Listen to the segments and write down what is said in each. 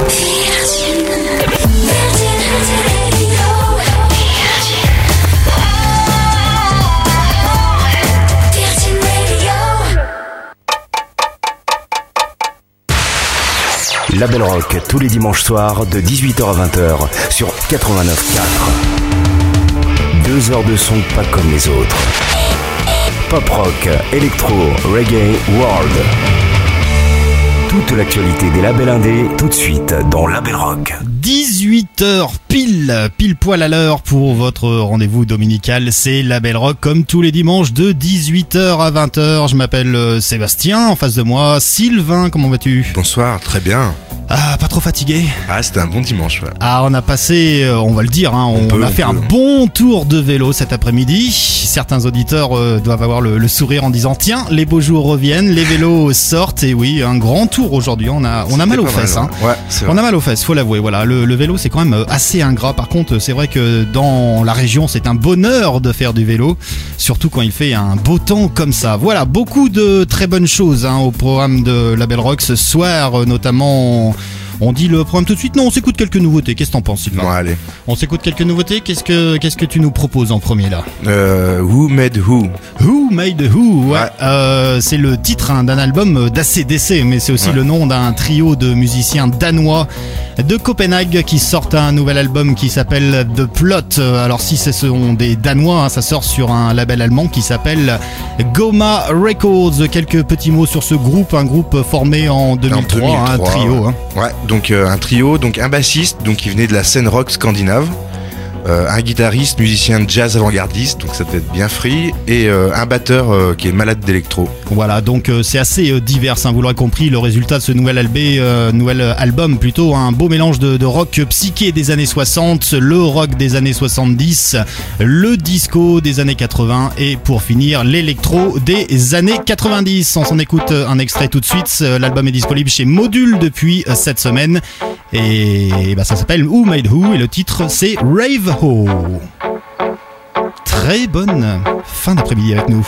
Label Rock tous les dimanches soirs de 18h à 20h sur 89.4. 2 heures de son pas comme les autres. Pop rock, électro, reggae, world. Toute l'actualité des labels indés tout de suite dans Label Rock. 18h pile poil à l'heure pour votre rendez-vous dominical, c'est Label Rock comme tous les dimanches de 18h à 20h. Je m'appelle Sébastien, en face de moi Sylvain, comment vas-tu ? Bonsoir, très bien. Ah, pas trop fatigué ? Ah, c'était un bon dimanche, ouais. Ah, on a passé, on va le dire, hein, on a fait un bon tour de vélo cet après-midi. Certains auditeurs doivent avoir le sourire en disant tiens, les beaux jours reviennent, les vélos sortent. Et oui, un grand tour aujourd'hui. On a mal aux fesses. Mal, hein. Ouais, c'est vrai. On a mal aux fesses, faut l'avouer. Voilà, le vélo c'est quand même assez ingrat. Par contre, c'est vrai que dans la région, c'est un bonheur de faire du vélo, surtout quand il fait un beau temps comme ça. Voilà, beaucoup de très bonnes choses au programme de Label Rock ce soir, notamment. On dit le programme tout de suite. Non, on s'écoute quelques nouveautés. Qu'est-ce que t'en penses, Sylvain ? Bon, allez. On s'écoute quelques nouveautés. Qu'est-ce que tu nous proposes en premier là ? Who Made Who ? Who Made Who ? Ouais. C'est le titre d'un album d'ACDC, mais c'est aussi le nom d'un trio de musiciens danois de Copenhague qui sortent un nouvel album qui s'appelle The Plot. Alors si ce sont des Danois, ça sort sur un label allemand qui s'appelle Goma Records. Quelques petits mots sur ce groupe, un groupe formé en 2003, un trio. Ouais. Donc un trio, donc un bassiste donc qui venait de la scène rock scandinave, un guitariste, musicien de jazz avant-gardiste, donc ça peut être bien free, et un batteur qui est malade d'électro. Voilà, donc c'est assez divers, vous l'aurez compris, le résultat de ce nouvel album, plutôt un beau mélange de rock psyché des années 60, le rock des années 70, le disco des années 80 et pour finir l'électro des années 90. On s'en écoute un extrait tout de suite, l'album est disponible chez Module depuis cette semaine et ça s'appelle Who Made Who et le titre c'est Rave Ho. Très bonne fin d'après-midi avec nous.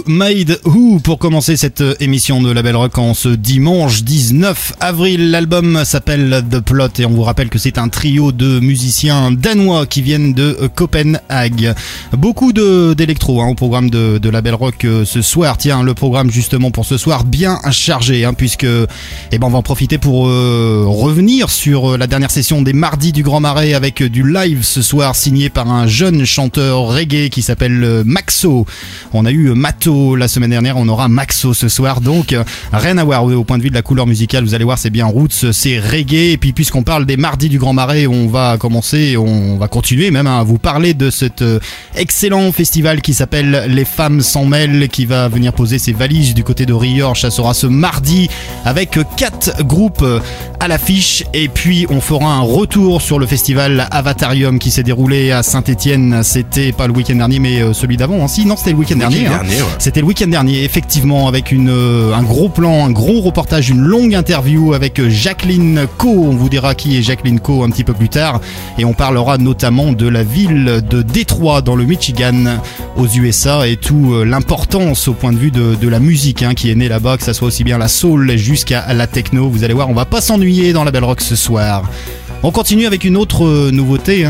Made Who pour commencer cette émission de Label Rock en ce dimanche 19 avril. L'album s'appelle The Plot et on vous rappelle que c'est un trio de musiciens danois qui viennent de Copenhague. Beaucoup d'électro au programme de Label Rock ce soir. Tiens, le programme justement pour ce soir bien chargé puisque on va en profiter pour revenir sur la dernière session des Mardis du Grand Marais avec du live ce soir signé par un jeune chanteur reggae qui s'appelle Maxo. On a eu Mato la semaine dernière, on aura Maxo ce soir, donc rien à voir au point de vue de la couleur musicale. Vous allez voir, c'est bien roots, c'est reggae. Et puis puisqu'on parle des Mardis du Grand Marais, on va continuer même à vous parler de cet excellent festival qui s'appelle Les Femmes s'en mêlent, qui va venir poser ses valises du côté de Riorges. Ça sera ce mardi avec 4 groupes à l'affiche. Et puis on fera un retour sur le festival Avatarium qui s'est déroulé à Saint-Étienne. C'était pas le week-end dernier mais celui d'avant. Non, c'était le week-end dernier. Ouais. C'était le week-end dernier, effectivement, avec un gros plan, un gros reportage, une longue interview avec Jacqueline Coe. On vous dira qui est Jacqueline Coe un petit peu plus tard. Et on parlera notamment de la ville de Détroit dans le Michigan aux USA et tout l'importance au point de vue de la musique qui est née là-bas, que ça soit aussi bien la soul jusqu'à la techno. Vous allez voir, on va pas s'ennuyer dans la Belle Rock ce soir. On continue avec une autre nouveauté,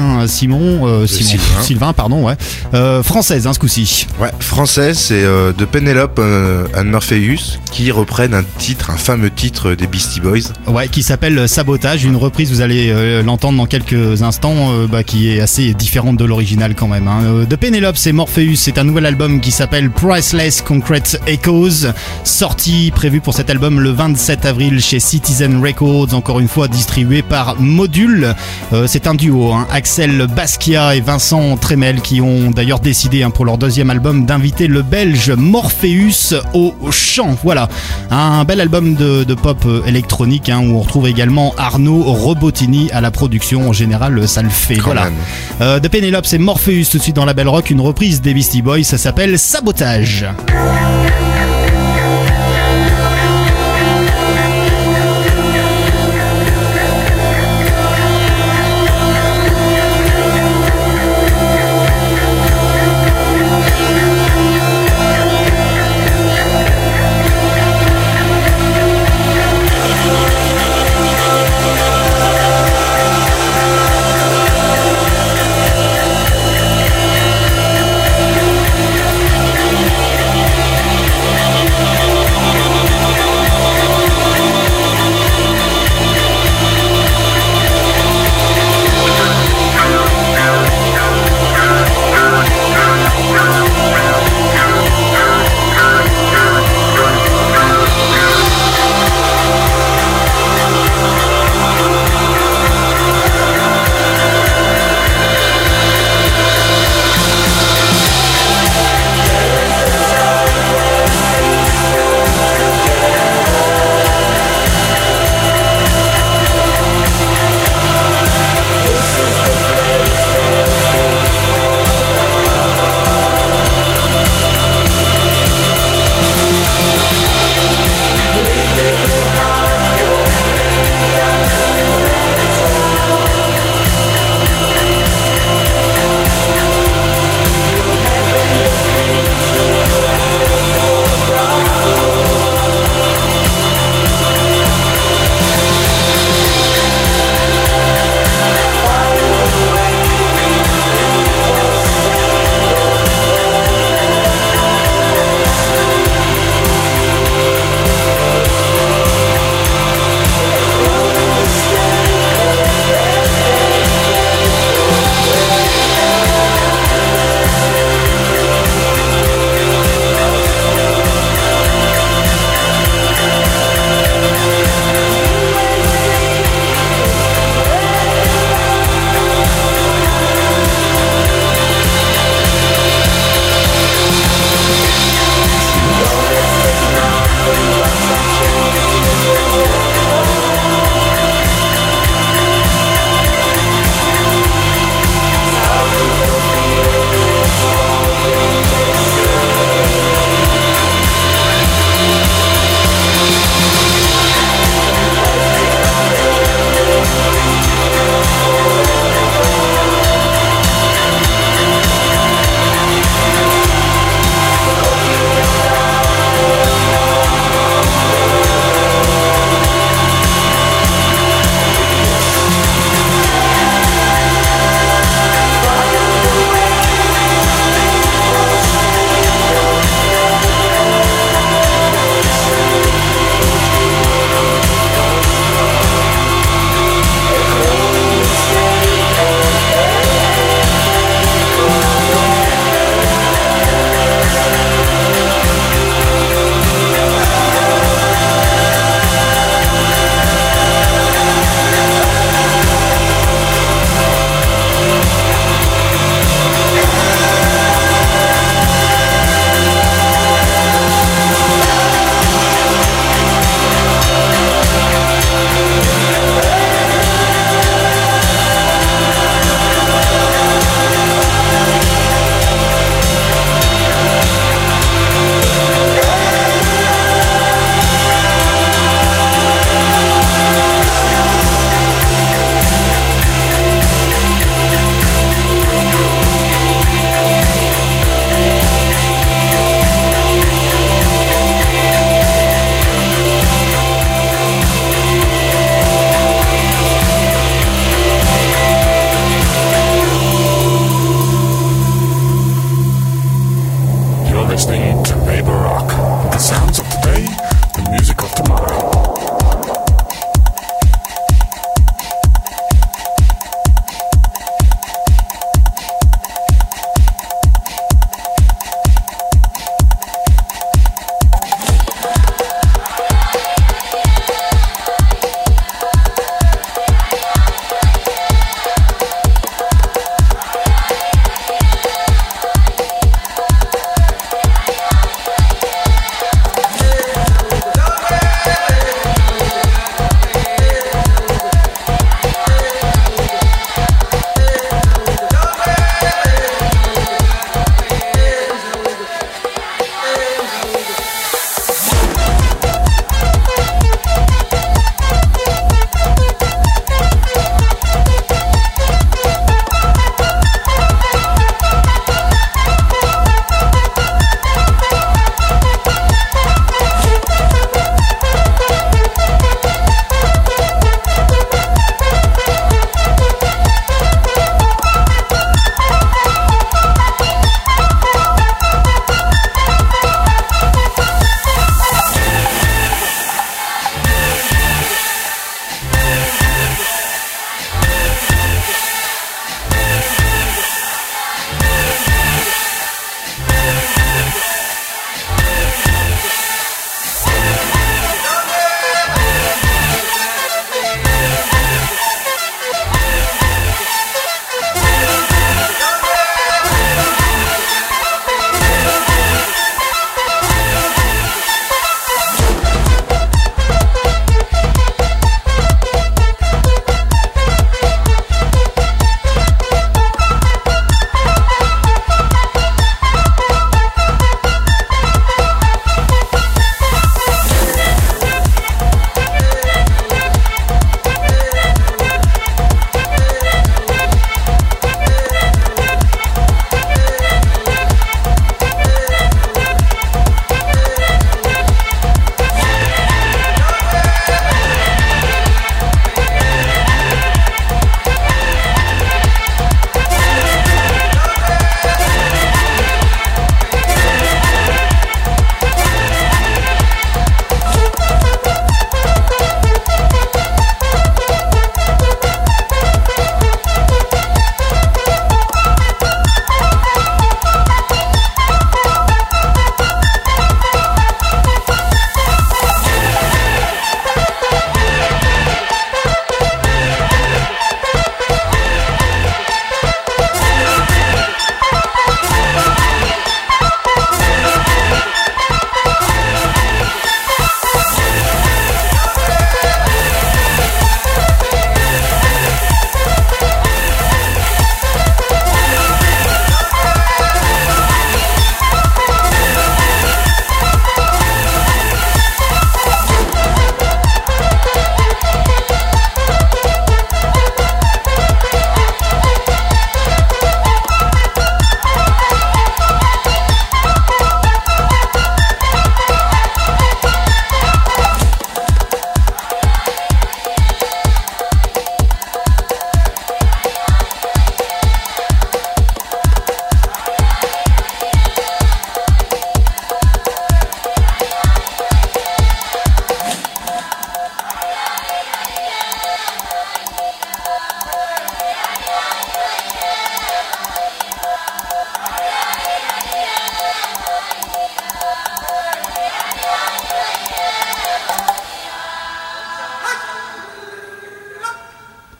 Sylvain, pardon, française ce coup-ci. Ouais, française, c'est de Penelope and Morpheus qui reprennent un fameux titre des Beastie Boys. Ouais, qui s'appelle Sabotage, une reprise, vous allez l'entendre dans quelques instants, qui est assez différente de l'original quand même. De Penelope et Morpheus, c'est un nouvel album qui s'appelle Priceless Concrete Echoes, prévu pour cet album le 27 avril chez Citizen Records, encore une fois distribué par Module. C'est un duo, Axel Basquiat et Vincent Tremel, qui ont d'ailleurs décidé pour leur deuxième album d'inviter le Belge Morpheus au chant. Voilà, un bel album de pop électronique où on retrouve également Arnaud Robotini à la production. En général, ça le fait. Voilà. De Penelope et Morpheus tout de suite dans la Belle Rock, une reprise des Beastie Boys, ça s'appelle Sabotage.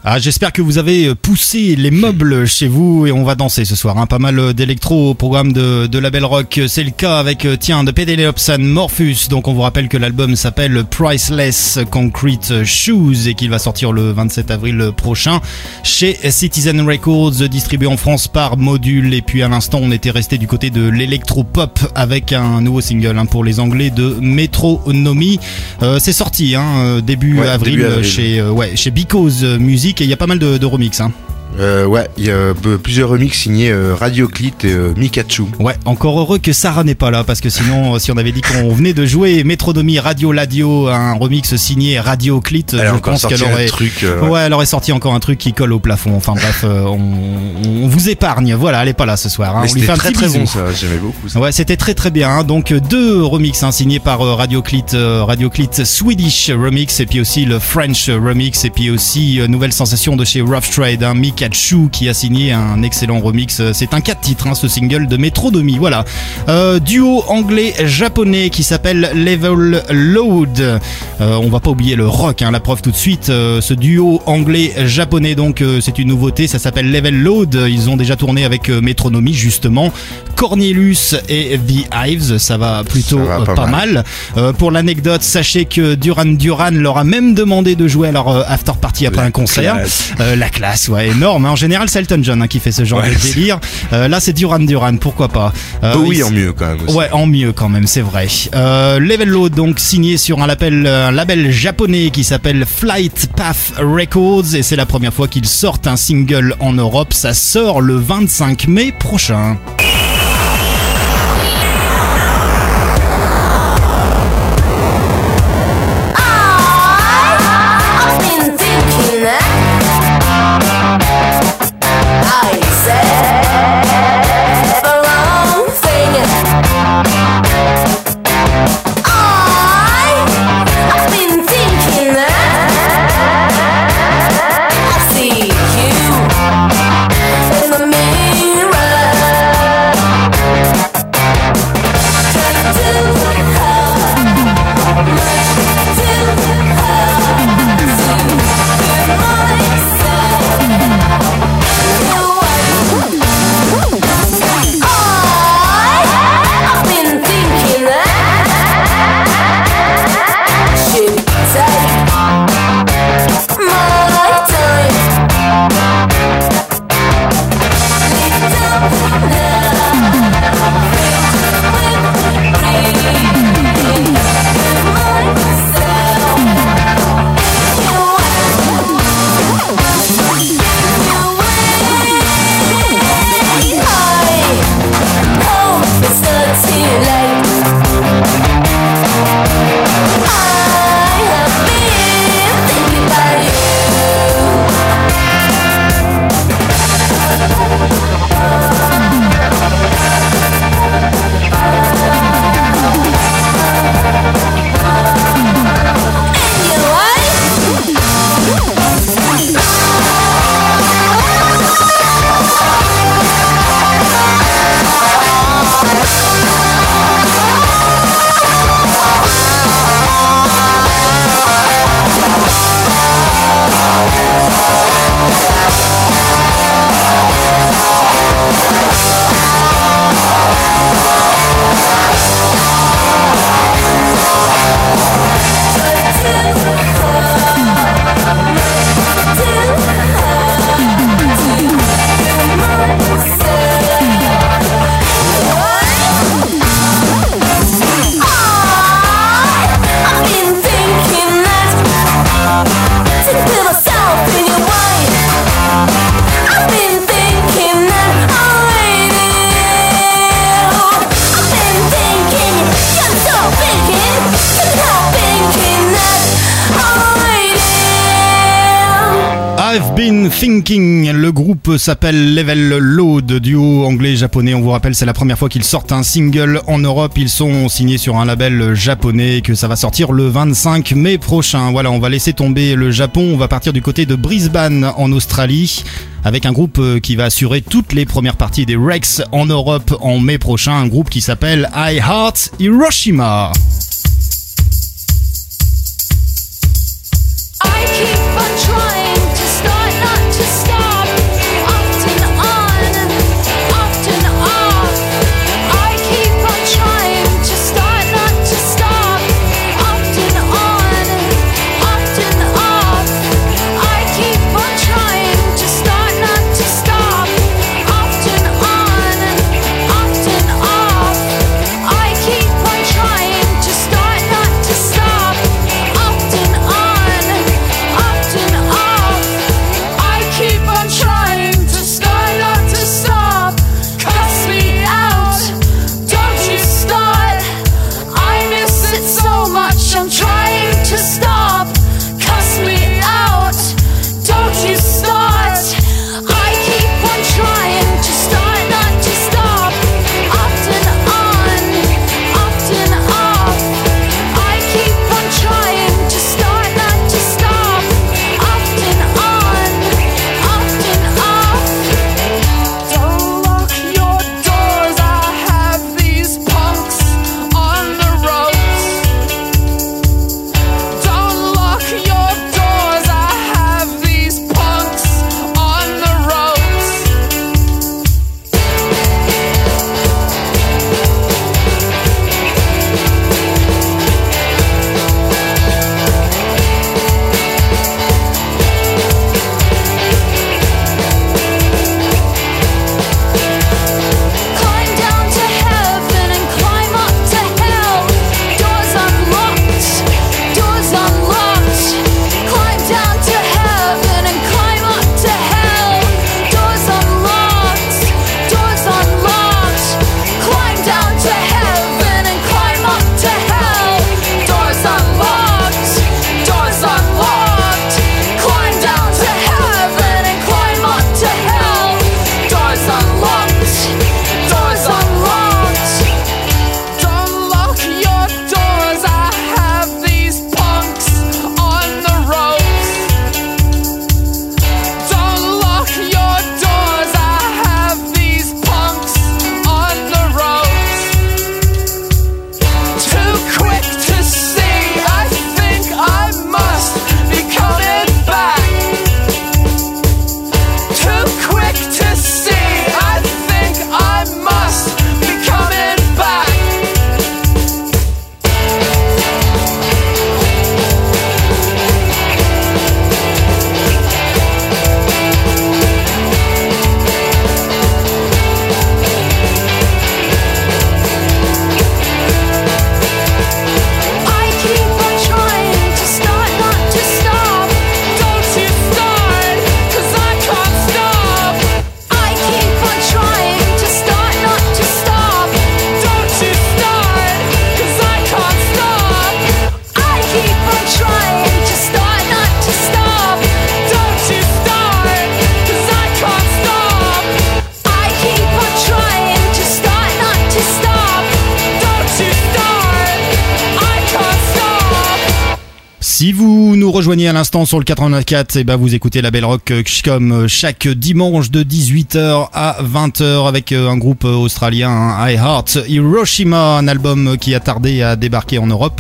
Ah, j'espère que vous avez poussé les meubles chez vous et on va danser ce soir. Pas mal d'électro au programme de Label Rock. C'est le cas avec The Penelope and Morphus. Donc on vous rappelle que l'album s'appelle Priceless Concrete Shoes et qu'il va sortir le 27 avril prochain chez Citizen Records, distribué en France par Module. Et puis à l'instant on était resté du côté de l'électro-pop avec un nouveau single pour les Anglais de Metronomy. C'est sorti début avril chez Because Music et il y a pas mal de remix. Il y a plusieurs remixes signés Radioclit et Mikachu. Ouais, encore heureux que Sarah n'est pas là parce que sinon, si on avait dit qu'on venait de jouer Metronomy Radio Ladio, un remix signé Radioclit, je pense qu'elle aurait elle aurait sorti encore un truc qui colle au plafond. Enfin bref, on vous épargne. Voilà, elle est pas là ce soir. Mais on lui fait un très petit très bisou. bon, ça. J'aimais beaucoup ça. Ouais, c'était très très bien. Donc 2 remix signés par Radioclit Swedish Remix et puis aussi le French Remix et puis aussi nouvelle sensation de chez Rough Trade, Mikachu qui a signé un excellent remix. C'est un 4 titres ce single de Metronomy. Voilà. Duo anglais-japonais qui s'appelle Level Load. On va pas oublier le rock, la preuve tout de suite. Ce duo anglais-japonais, donc c'est une nouveauté, ça s'appelle Level Load. Ils ont déjà tourné avec Metronomy justement. Cornelius et The Hives, ça va plutôt pas mal. Pour l'anecdote, sachez que Duran Duran leur a même demandé de jouer à leur after party après un concert. La classe, ouais, énorme. En général, c'est Elton John qui fait ce genre de délire. Là, c'est Duran Duran, pourquoi pas. Oui, en mieux quand même aussi. Ouais, en mieux quand même, c'est vrai. Level Load, donc signé sur un label japonais qui s'appelle Flight Path Records et c'est la première fois qu'ils sortent un single en Europe. Ça sort le 25 mai prochain. Thinking, le groupe s'appelle Level Load, duo anglais-japonais. On vous rappelle, c'est la première fois qu'ils sortent un single en Europe. Ils sont signés sur un label japonais que ça va sortir le 25 mai prochain. Voilà, on va laisser tomber le Japon. On va partir du côté de Brisbane en Australie avec un groupe qui va assurer toutes les premières parties des Rex en Europe en mai prochain. Un groupe qui s'appelle I Heart Hiroshima. I keep on trying to start Si vous nous rejoignez à l'instant sur le 89.4, et ben vous écoutez la Belle Rock comme chaque dimanche de 18h à 20h avec un groupe australien, I Heart Hiroshima, un album qui a tardé à débarquer en Europe,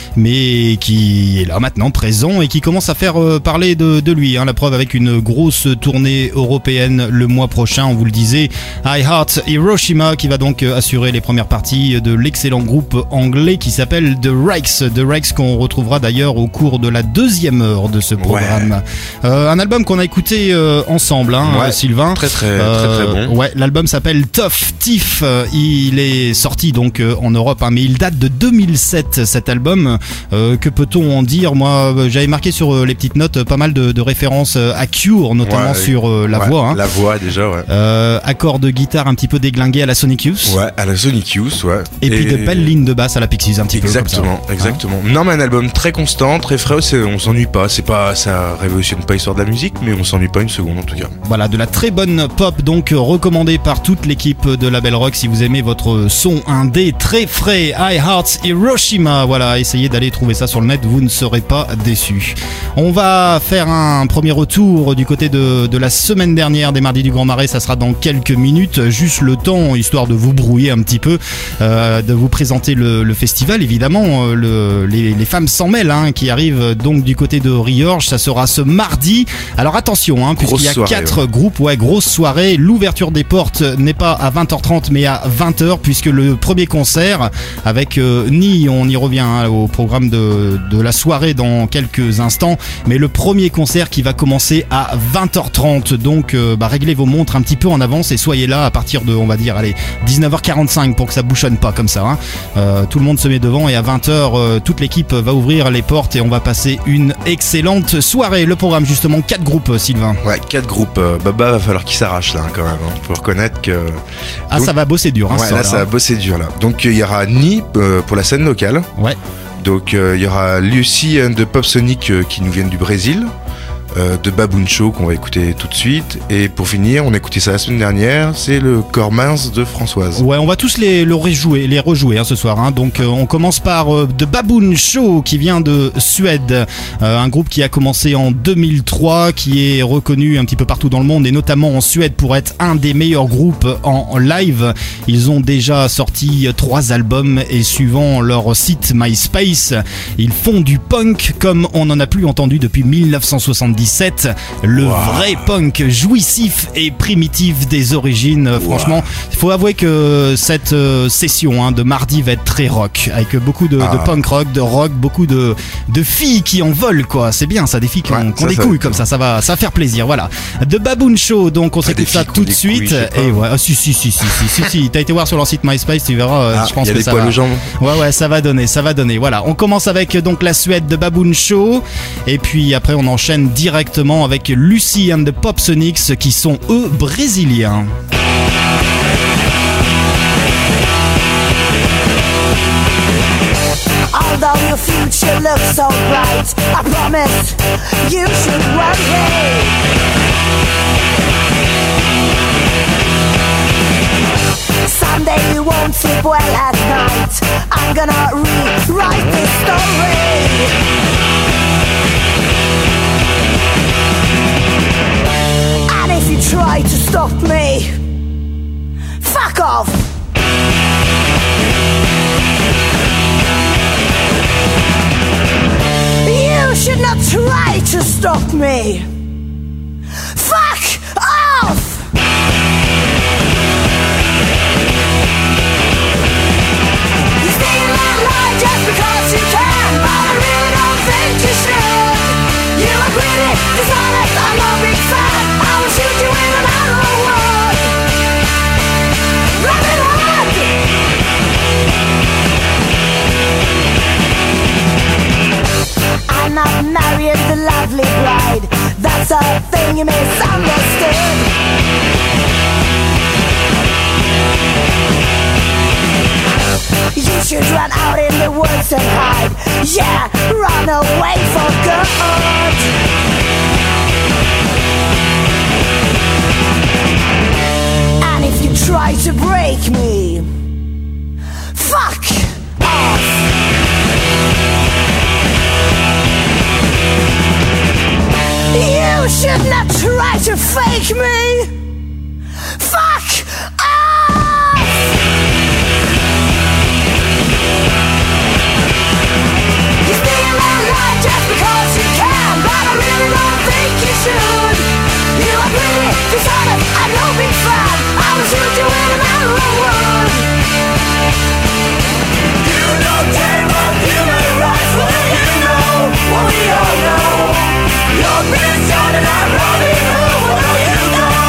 mais qui est là maintenant présent et qui commence à faire parler de lui. La preuve avec une grosse tournée européenne le mois prochain, on vous le disait. I Heart Hiroshima qui va donc assurer les premières parties de l'excellent groupe anglais qui s'appelle The Rex qu'on retrouvera d'ailleurs au cours de la deuxième heure de ce programme. Un album qu'on a écouté ensemble, Sylvain. Très bon. Ouais, l'album s'appelle Tough Tiff. Il est sorti donc en Europe, mais il date de 2007 cet album. Que peut-on en dire? Moi, j'avais marqué sur les petites notes pas mal de références à Cure, notamment sur la voix. La voix déjà, accords de guitare un petit peu déglingués à la Sonic Youth. Ouais, à la Sonic Youth, ouais. Et puis de belles lignes de basse à la Pixies, un petit peu. Exactement. Non, mais un album très constant, très frais, on s'ennuie pas. Ça révolutionne pas l'histoire de la musique, mais on s'ennuie pas une seconde en tout cas. Voilà, de la très bonne pop, donc recommandée par toute l'équipe de la Belle Rock si vous aimez votre son indé très frais. I Heart Hiroshima, voilà, essayez d'aller trouver ça sur le net, vous ne serez pas déçus. On va faire un premier retour du côté de la semaine dernière des Mardis du Grand Marais, ça sera dans quelques minutes, juste le temps, histoire de vous brouiller un petit peu, de vous présenter le festival, évidemment, les femmes s'en mêlent, qui arrivent donc du côté de Riorges, ça sera ce mardi. Alors attention, puisqu'il y a 4 groupes, grosse soirée, l'ouverture des portes n'est pas à 20h30 mais à 20h, puisque le premier concert avec Ni, on y revient au programme de la soirée dans quelques instants, mais le premier concert qui va commencer à 20h30, donc réglez vos montres un petit peu en avance et soyez là à partir de, on va dire, 19h45 pour que ça bouchonne pas comme ça. Tout le monde se met devant et à 20h, toute l'équipe va ouvrir les portes et on va passer une excellente soirée. Le programme justement, 4 groupes, Sylvain. Ouais, 4 groupes. Baba va falloir qu'il s'arrache là quand même. Faut reconnaître que... Donc, ça va bosser dur. Ça va bosser dur là. Donc il y aura Ni pour la scène locale. Ouais. Donc il y aura Lucy and the Pop Sonic qui nous viennent du Brésil. De Baboon Show qu'on va écouter tout de suite, et pour finir on a écouté ça la semaine dernière, c'est le Corps mince de Françoise. Ouais, on va tous les rejouer ce soir, donc on commence par The Baboon Show qui vient de Suède, un groupe qui a commencé en 2003, qui est reconnu un petit peu partout dans le monde et notamment en Suède pour être un des meilleurs groupes en live. Ils ont déjà sorti 3 albums et suivant leur site MySpace, ils font du punk comme on n'en a plus entendu depuis 1977. Le vrai punk jouissif et primitif des origines. Franchement, il faut avouer que cette session de mardi va être très rock, avec beaucoup de punk rock, de rock, beaucoup de filles qui en veulent, quoi. C'est bien ça, des filles qui ont des couilles comme ça va faire plaisir. Voilà. The Baboon Show, donc on s'écoute ça tout de suite. Et si, t'as été voir sur leur site MySpace, tu verras. Je pense que ça va. Ouais, ça va donner. Voilà, on commence avec donc la Suède de Baboon Show, et puis après on enchaîne directement avec Lucy and the Pop Sonics qui sont eux brésiliens. Although your future looks so bright, I promise you should worry. Someday you won't sleep well at night. I'm gonna rewrite this story. If you try to stop me, fuck off. You should not try to stop me. Fuck off. You stay in my life just because you can, but I really don't think you should. You are greedy, dishonest, I'm a big fan. I will shoot you in an arrow wood. Robin Hood. I'm not marrying the lovely bride. That's a thing you misunderstood. You should run out in the woods and hide. Yeah, run away for good. And if you try to break me, fuck off. You should not try to fake me. Fuck off! You steal my life just because you can, but I really don't think you should. You are pretty dishonest, I know big fan. I will shoot you in a matter of wood. You don't care about human rights, well you know what we all know. You're being shot and I'm Robin Hood, well you know.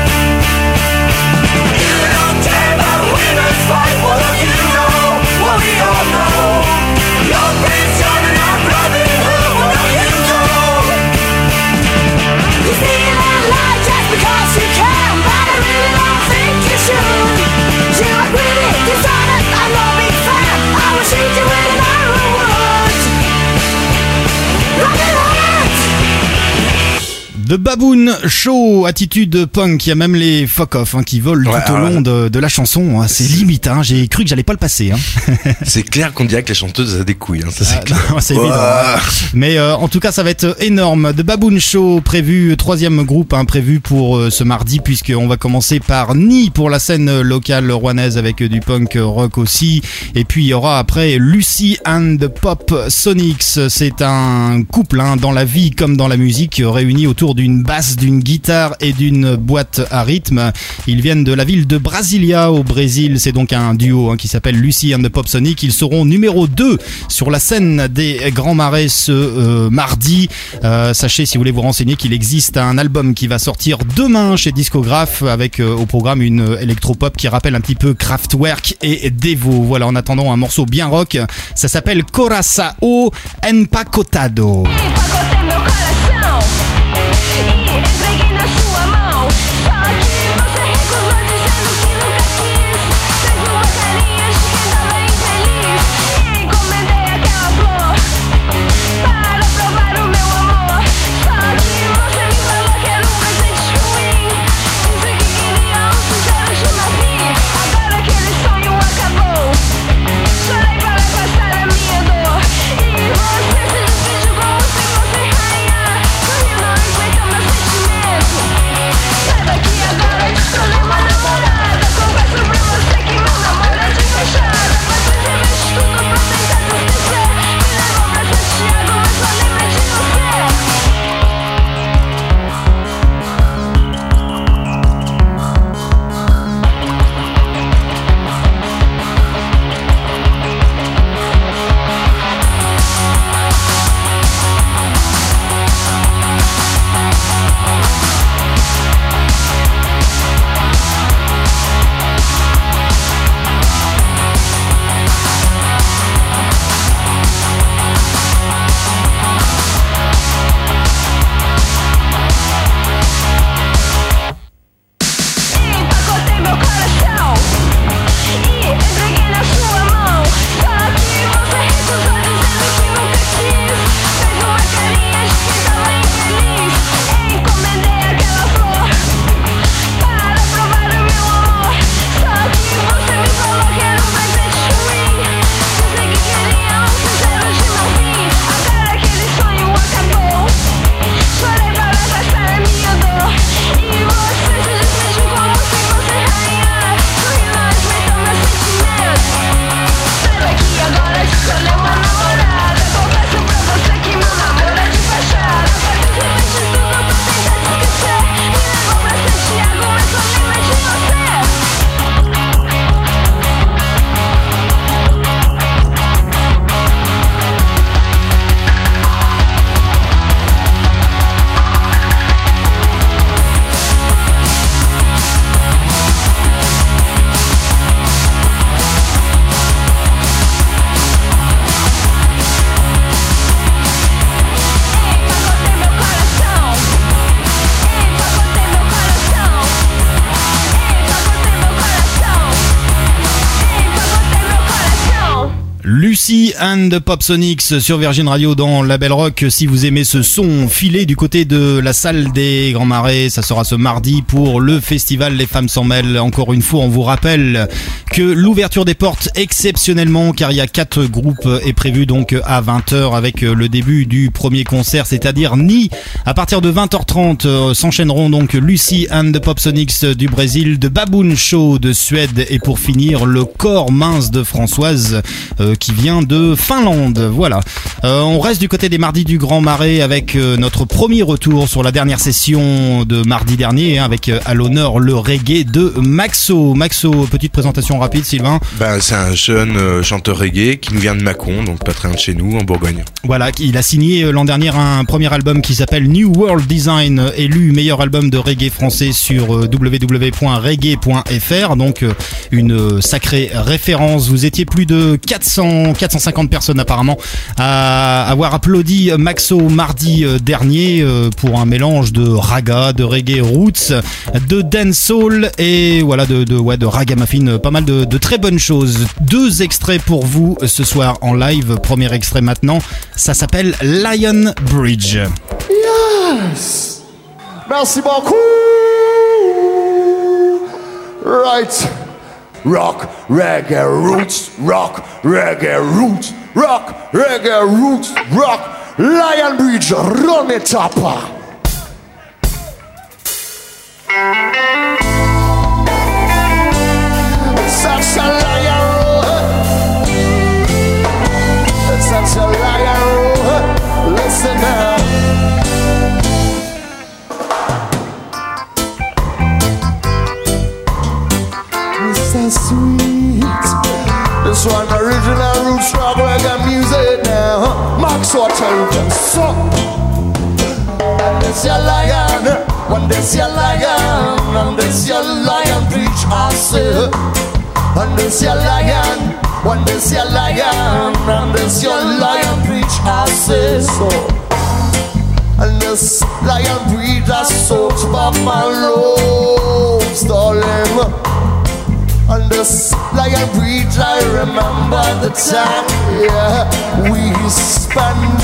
You don't care about women's fight, well you know what we all know. You're being shot and I'm Robin Hood, well you know. You steal and lie just because you can, but I really don't think you should. You are greedy, dishonest, I'm no big fan. I will shoot you in an arrow wood. Robin Hood! The Baboon Show, attitude punk, il y a même les fuck off qui volent tout au long de la chanson, hein. C'est limite, hein. J'ai cru que j'allais pas le passer, hein. C'est clair qu'on dirait que les chanteuses a des couilles, hein. Ça, c'est clair. Non, c'est évident, hein. Mais en tout cas ça va être énorme. The Baboon Show prévu, troisième groupe prévu pour ce mardi, puisqu'on va commencer par Nid pour la scène locale rouennaise avec du punk rock aussi, et puis il y aura après Lucy and the Pop Sonics. C'est un couple dans la vie comme dans la musique, réunis autour d'une basse, d'une guitare et d'une boîte à rythme. Ils viennent de la ville de Brasilia au Brésil. C'est donc un duo qui s'appelle Lucy and the Pop Sonic. Ils seront numéro 2 sur la scène des Grands Marais ce mardi. Sachez, si vous voulez vous renseigner, qu'il existe un album qui va sortir demain chez Discographe avec au programme une électropop qui rappelle un petit peu Kraftwerk et Devo. Voilà, en attendant un morceau bien rock, ça s'appelle Coração Empacotado. Entreguei na sua mão, só que você recusou dizendo que nunca quis. Fez uma carinha cheia bem feliz e encomendei aquela flor para provar o meu amor. Só que você me falou que era um presente ruim. Disse que queria um sincero chumacinho. Agora aquele sonho acabou. Chorei para afastar a minha dor e você se despediu como se fosse Lucy and the Popsonics sur Virgin Radio dans La Belle Rock. Si vous aimez ce son, filez du côté de la salle des Grands Marais. Ça sera ce mardi pour le festival Les Femmes s'en mêlent. Encore une fois, on vous rappelle que l'ouverture des portes exceptionnellement, car il y a 4 groupes, est prévue donc à 20h avec le début du premier concert, c'est-à-dire Ni. À partir de 20h30 s'enchaîneront donc Lucy and the Popsonics du Brésil, de Baboon Show de Suède et pour finir le corps mince de Françoise qui vient de Finlande. Voilà. On reste du côté des mardis du Grand Marais avec notre premier retour sur la dernière session de mardi dernier avec à l'honneur le reggae de Maxo. Maxo, petite présentation rapide, Sylvain. C'est un jeune chanteur reggae qui nous vient de Mâcon, donc pas très loin de chez nous, en Bourgogne. Voilà, il a signé l'an dernier un premier album qui s'appelle New World Design, élu meilleur album de reggae français sur www.reggae.fr, donc une sacrée référence. Vous étiez plus de 450 personnes apparemment à avoir applaudi Maxo mardi dernier pour un mélange de raga, de reggae roots, de dancehall et voilà de ragamuffin, pas mal de très bonnes choses. 2 extraits pour vous ce soir en live. Premier extrait maintenant, ça s'appelle Lion Bridge. Yes! Merci beaucoup! Right. Rock, reggae, roots, rock, reggae, roots, rock, reggae, roots, rock, Lion Bridge, run it up! Such a lion road. Such a lion road. Listen now. So sweet. This one original roots rock reggae music now. Max Water so. And this your lion, when this your lion, and this your lion preach I say. And this your lion, when this your lion, and this your lion preach I say so. And this lion preach I so about my rose, darling. On this lion bridge I remember the time, yeah, we spent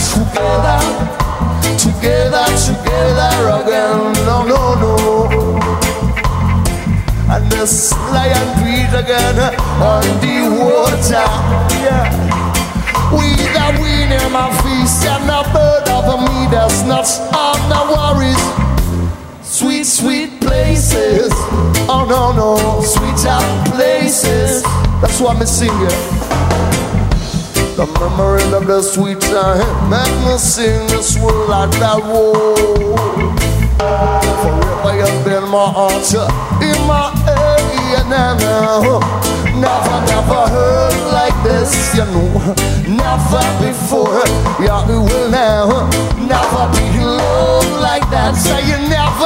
together again, no. And this lion bridge again on the water, yeah. With a wind in my face and a bird over me, there's not all the worries. Sweet, sweet places. Oh no, sweeter places. That's what I'm singing. The memory of the sweet time make me sing this world like that. Whoa. Forever you've been my altar in my area now. Never heard like this, you know. Never before, yeah, we will now. Never be alone like that. Say you never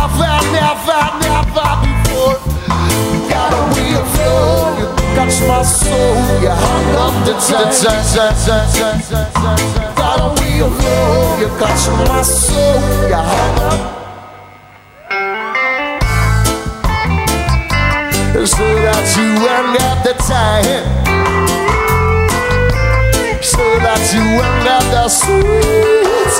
before. Gotta be a flow, you catch my soul, you hung up the time. Gotta be a flow, you catch my soul, you hung up. So that you ain't got the time, so that you ain't got the sweet.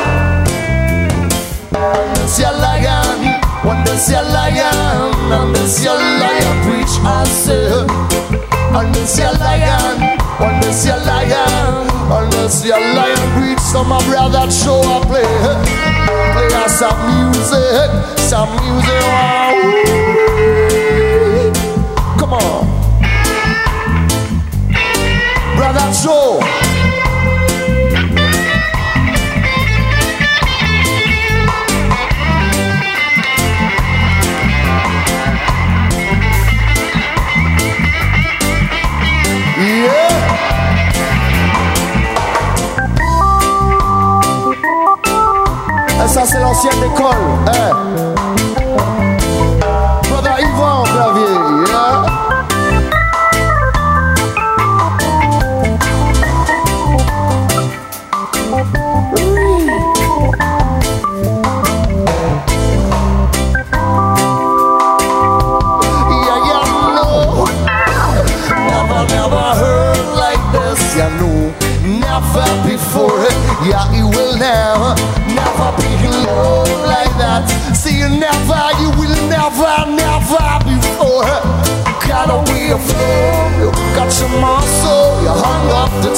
And this your lion, when this your lion, and this your lion preach I say. And this your lion, when this your lion, and this your lion preach. So my brother show up play us some music, wow. Come on, Brother Joe. Yeah. Et ça c'est l'ancienne école. Brother Yvan Clavier, yeah. Never heard like this, you know. the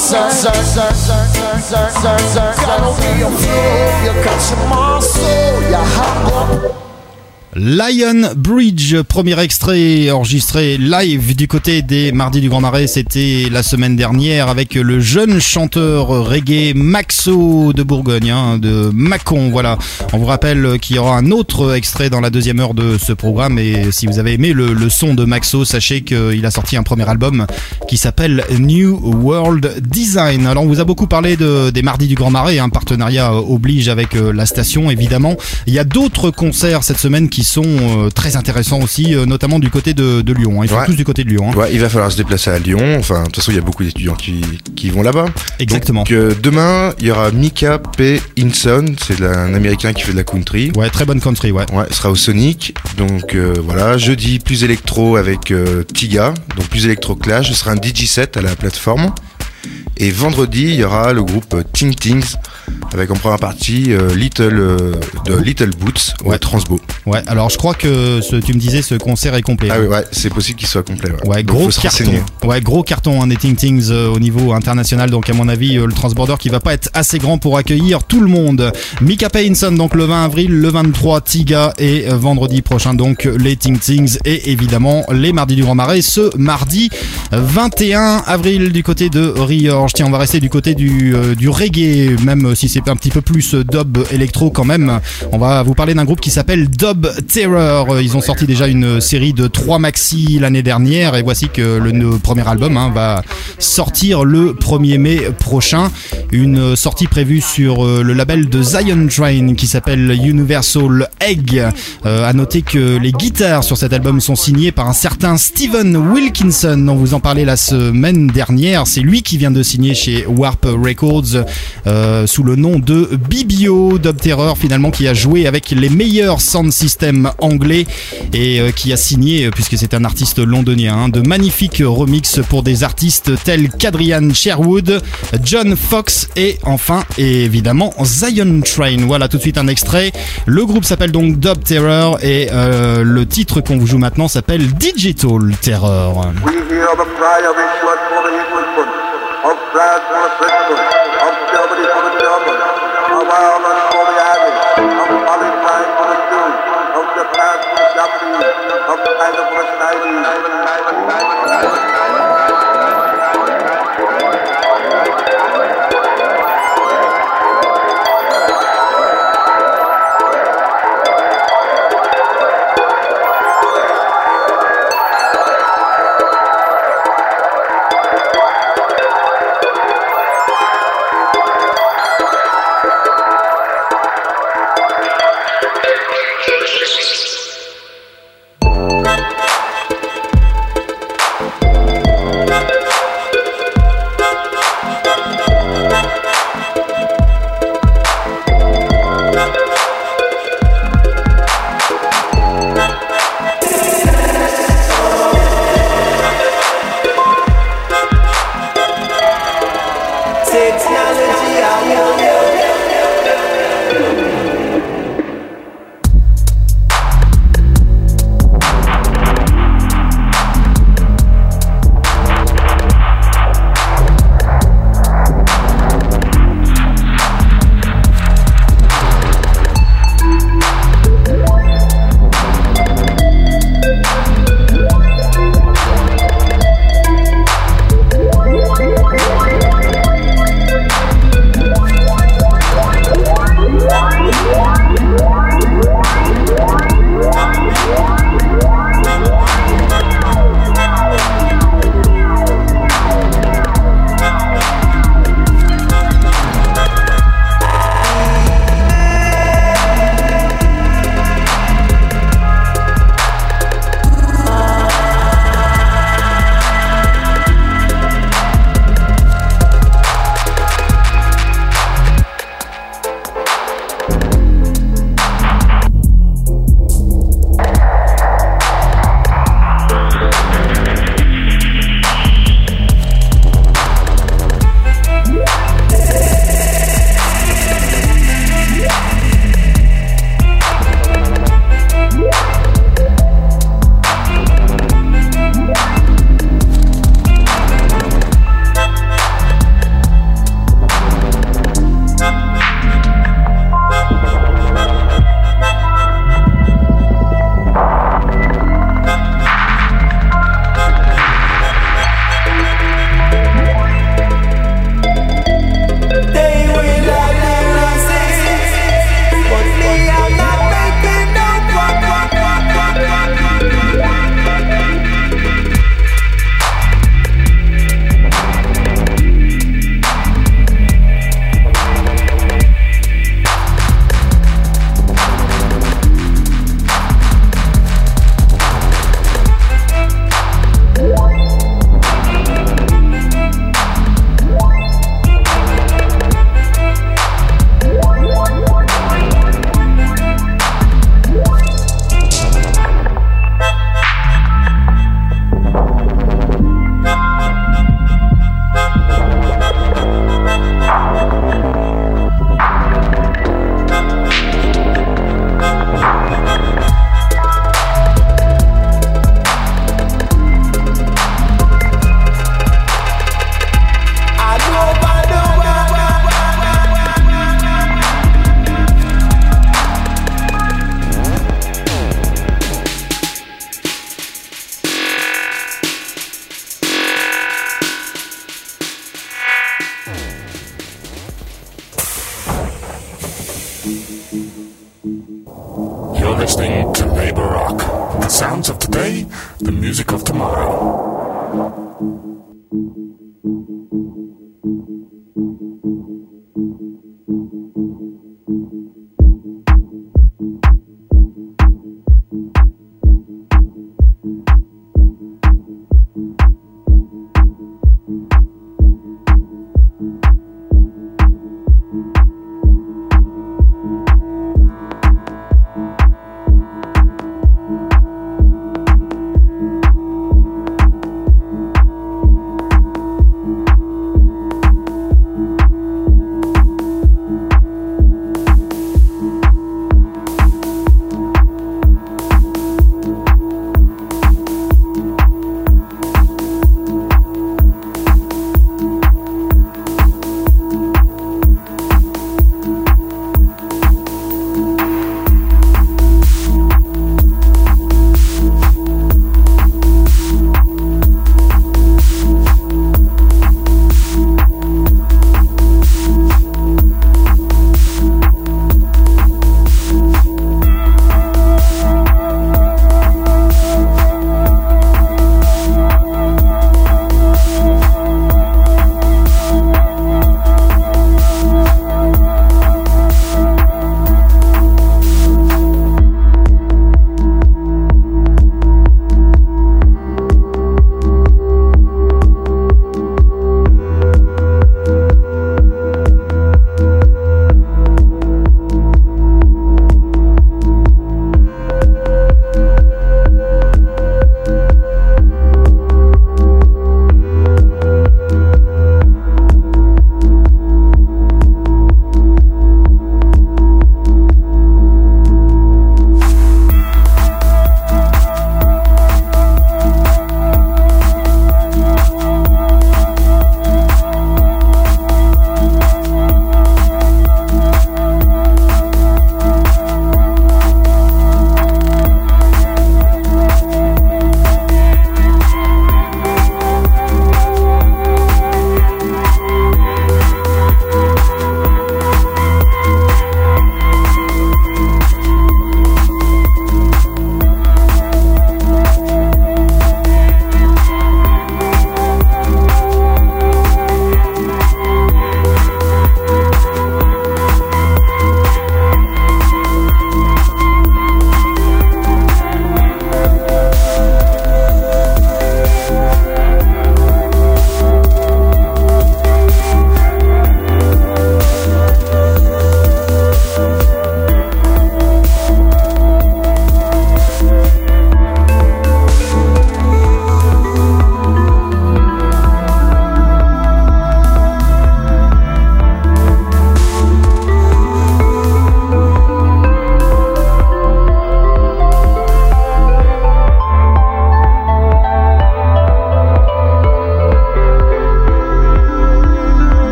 gotta be a flow, you catch my soul, you have up. Lion Bridge, premier extrait enregistré live du côté des Mardis du Grand Marais, c'était la semaine dernière avec le jeune chanteur reggae Maxo de Bourgogne, de Mâcon, voilà. On vous rappelle qu'il y aura un autre extrait dans la deuxième heure de ce programme et si vous avez aimé le son de Maxo, sachez qu'il a sorti un premier album qui s'appelle New World Design. Alors on vous a beaucoup parlé des Mardis du Grand Marais, un partenariat oblige avec la station évidemment. Il y a d'autres concerts cette semaine qui sont très intéressants aussi, notamment du côté de Lyon. Ils sont tous du côté de Lyon. Ouais, il va falloir se déplacer à Lyon. Enfin, de toute façon, il y a beaucoup d'étudiants qui vont là-bas. Exactement. Donc, demain, il y aura Micah P. Hinson. C'est un Américain qui fait de la country. Ouais, très bonne country, ouais. Ouais, il sera au Sonic. Donc, voilà. Jeudi, plus électro avec Tiga. Donc, plus électro clash. Ce sera un DJ set à la plateforme. Et vendredi, il y aura le groupe Ting Tings avec en première partie Little Boots au Transbo. Ouais, alors je crois que tu me disais ce concert est complet. Ah oui, ouais, c'est possible qu'il soit complet. Ouais, donc, gros carton. Ouais, gros carton des Ting Tings au niveau international. Donc à mon avis, le transborder qui va pas être assez grand pour accueillir tout le monde. Micah Payson donc le 20 avril, le 23 Tiga et vendredi prochain donc les Ting Tings et évidemment les Mardis du Grand Marais ce mardi 21 avril du côté de Riorges. Tiens, on va rester du côté du reggae, même si c'est un petit peu plus dub électro quand même. On va vous parler d'un groupe qui s'appelle Dub Terror. Ils ont sorti déjà une série de 3 maxi l'année dernière et voici que le premier album va sortir le 1er mai prochain. Une sortie prévue sur le label de Zion Train qui s'appelle Universal Egg. À noter que les guitares sur cet album sont signées par un certain Steven Wilkinson. On vous en parlait la semaine dernière. C'est lui qui vient de signer chez Warp Records sous le nom de Bibio. Dub Terror finalement qui a joué avec les meilleurs sound systems anglais et qui a signé, puisque c'est un artiste londonien, de magnifiques remixes pour des artistes tels qu'Adrian Sherwood, John Fox et enfin et évidemment Zion Train. Voilà tout de suite un extrait. Le groupe s'appelle donc Dub Terror et le titre qu'on vous joue maintenant s'appelle Digital Terror. We hear the cry of England for the Englishman, of France for the Frenchman, of Germany for the German, of Ireland for the Irish, of Palestine for the Jews, of Japan for the Japanese, of China for the Chinese. listening to Labor Rock. The sounds of today, the music of tomorrow.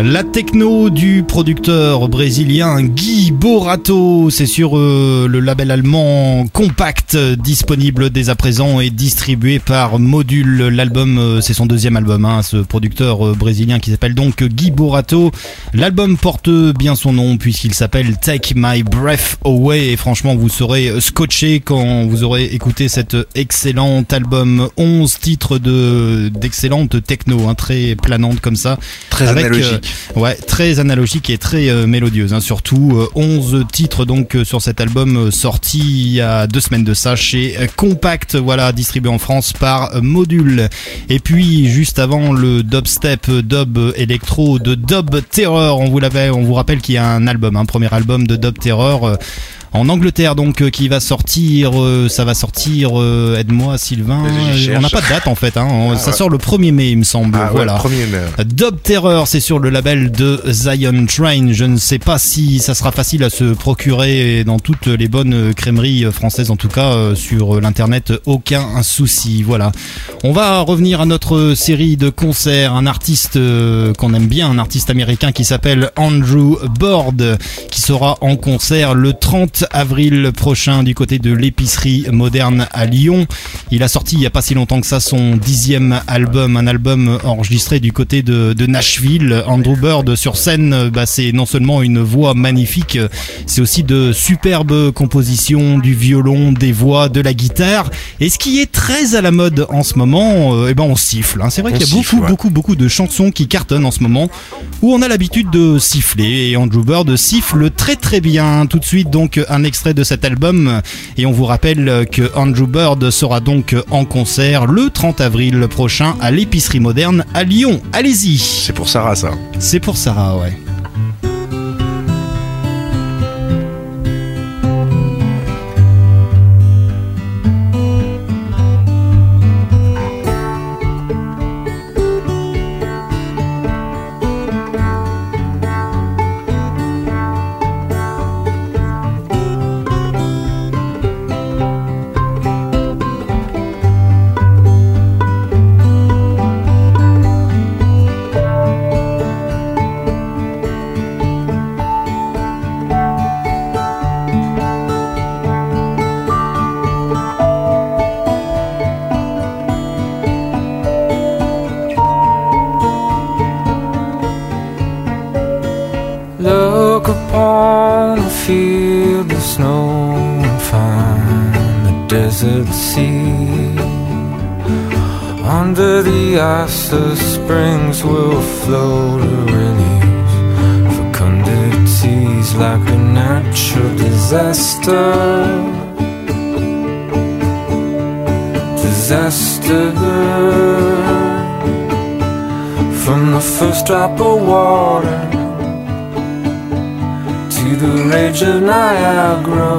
La techno du producteur brésilien Guy Borato, c'est sur le label allemand Compact, disponible dès à présent et distribué par Module. L'album, c'est son deuxième album, hein, ce producteur brésilien qui s'appelle donc Guy Borato. L'album porte bien son nom puisqu'il s'appelle Take My Breath Away et franchement vous serez scotché quand vous aurez écouté cet excellent album. 11 titres d'excellente techno, hein, très planante comme ça. Très analogique. Ouais, très analogique et très mélodieuse, hein, surtout 11 titres donc sur cet album sorti il y a 2 semaines de ça chez Compact, voilà, distribué en France par Module. Et puis juste avant, le dubstep, dub électro de Dub Terror, on vous rappelle qu'il y a un album, un premier album de Dub Terror en Angleterre donc qui va sortir, ça va sortir, aide-moi Sylvain, on n'a pas de date en fait, hein, ça sort le 1er mai il me semble, voilà. Ouais, 1er mai. Dub Terror, c'est sur le label de Zion Train, je ne sais pas si ça sera facile à se procurer dans toutes les bonnes crèmeries françaises, en tout cas sur l'internet, aucun souci, voilà. On va revenir à notre série de concerts, un artiste qu'on aime bien, un artiste américain qui s'appelle Andrew Bird, qui sera en concert le 30 avril prochain du côté de l'épicerie moderne à Lyon. Il a sorti il n'y a pas si longtemps que ça son 10e album, un album enregistré du côté de Nashville. Andrew Bird sur scène, c'est non seulement une voix magnifique, c'est aussi de superbes compositions, du violon, des voix, de la guitare. Et ce qui est très à la mode en ce moment, on siffle, hein. C'est vrai qu'il y a beaucoup de chansons qui cartonnent en ce moment où on a l'habitude de siffler et Andrew Bird siffle très très bien. Tout de suite donc un extrait de cet album et on vous rappelle que Andrew Bird sera donc en concert le 30 avril prochain à l'épicerie moderne à Lyon. Allez-y. C'est pour Sarah ça. C'est pour Sarah, ouais. Look upon the field of snow and find the desert sea. Under the ice the springs will flow to release fecundities like a natural disaster. From the first drop of water to the rage of Niagara,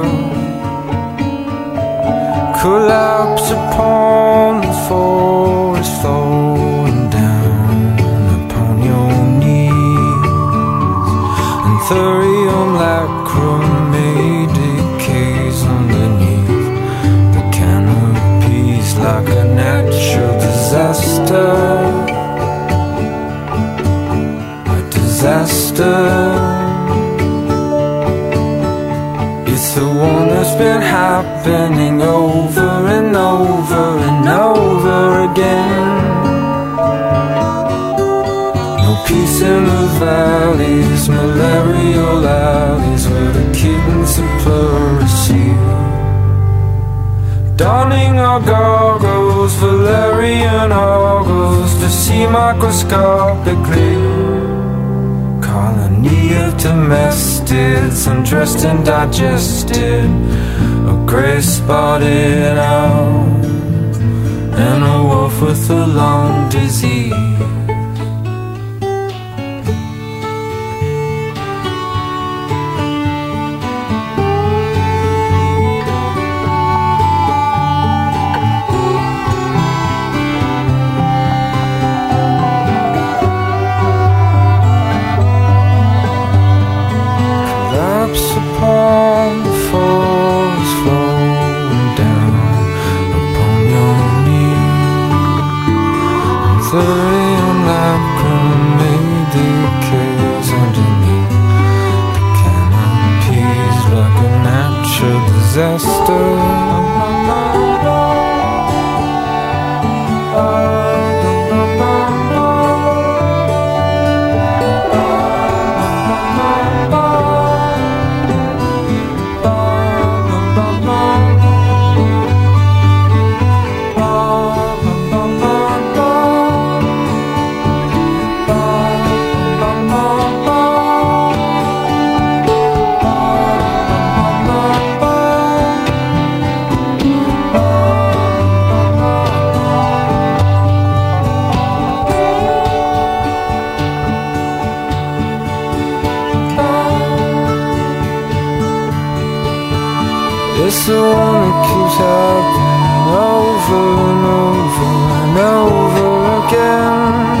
collapse upon the forest, flowing down upon your knees, and thurium lacrimae decays underneath the canopies like a natural disaster. It's the one that's been happening over and over and over again. No peace in the valleys, malarial alleys where the kittens of pleurisy. Donning our goggles, Valerian ogles to see microscopically. Colony of domestics, undressed and digested, a grey spotted owl, and a wolf with a lung disease. Thurium lacrimae decay It's the one that keeps happening over and over and over again.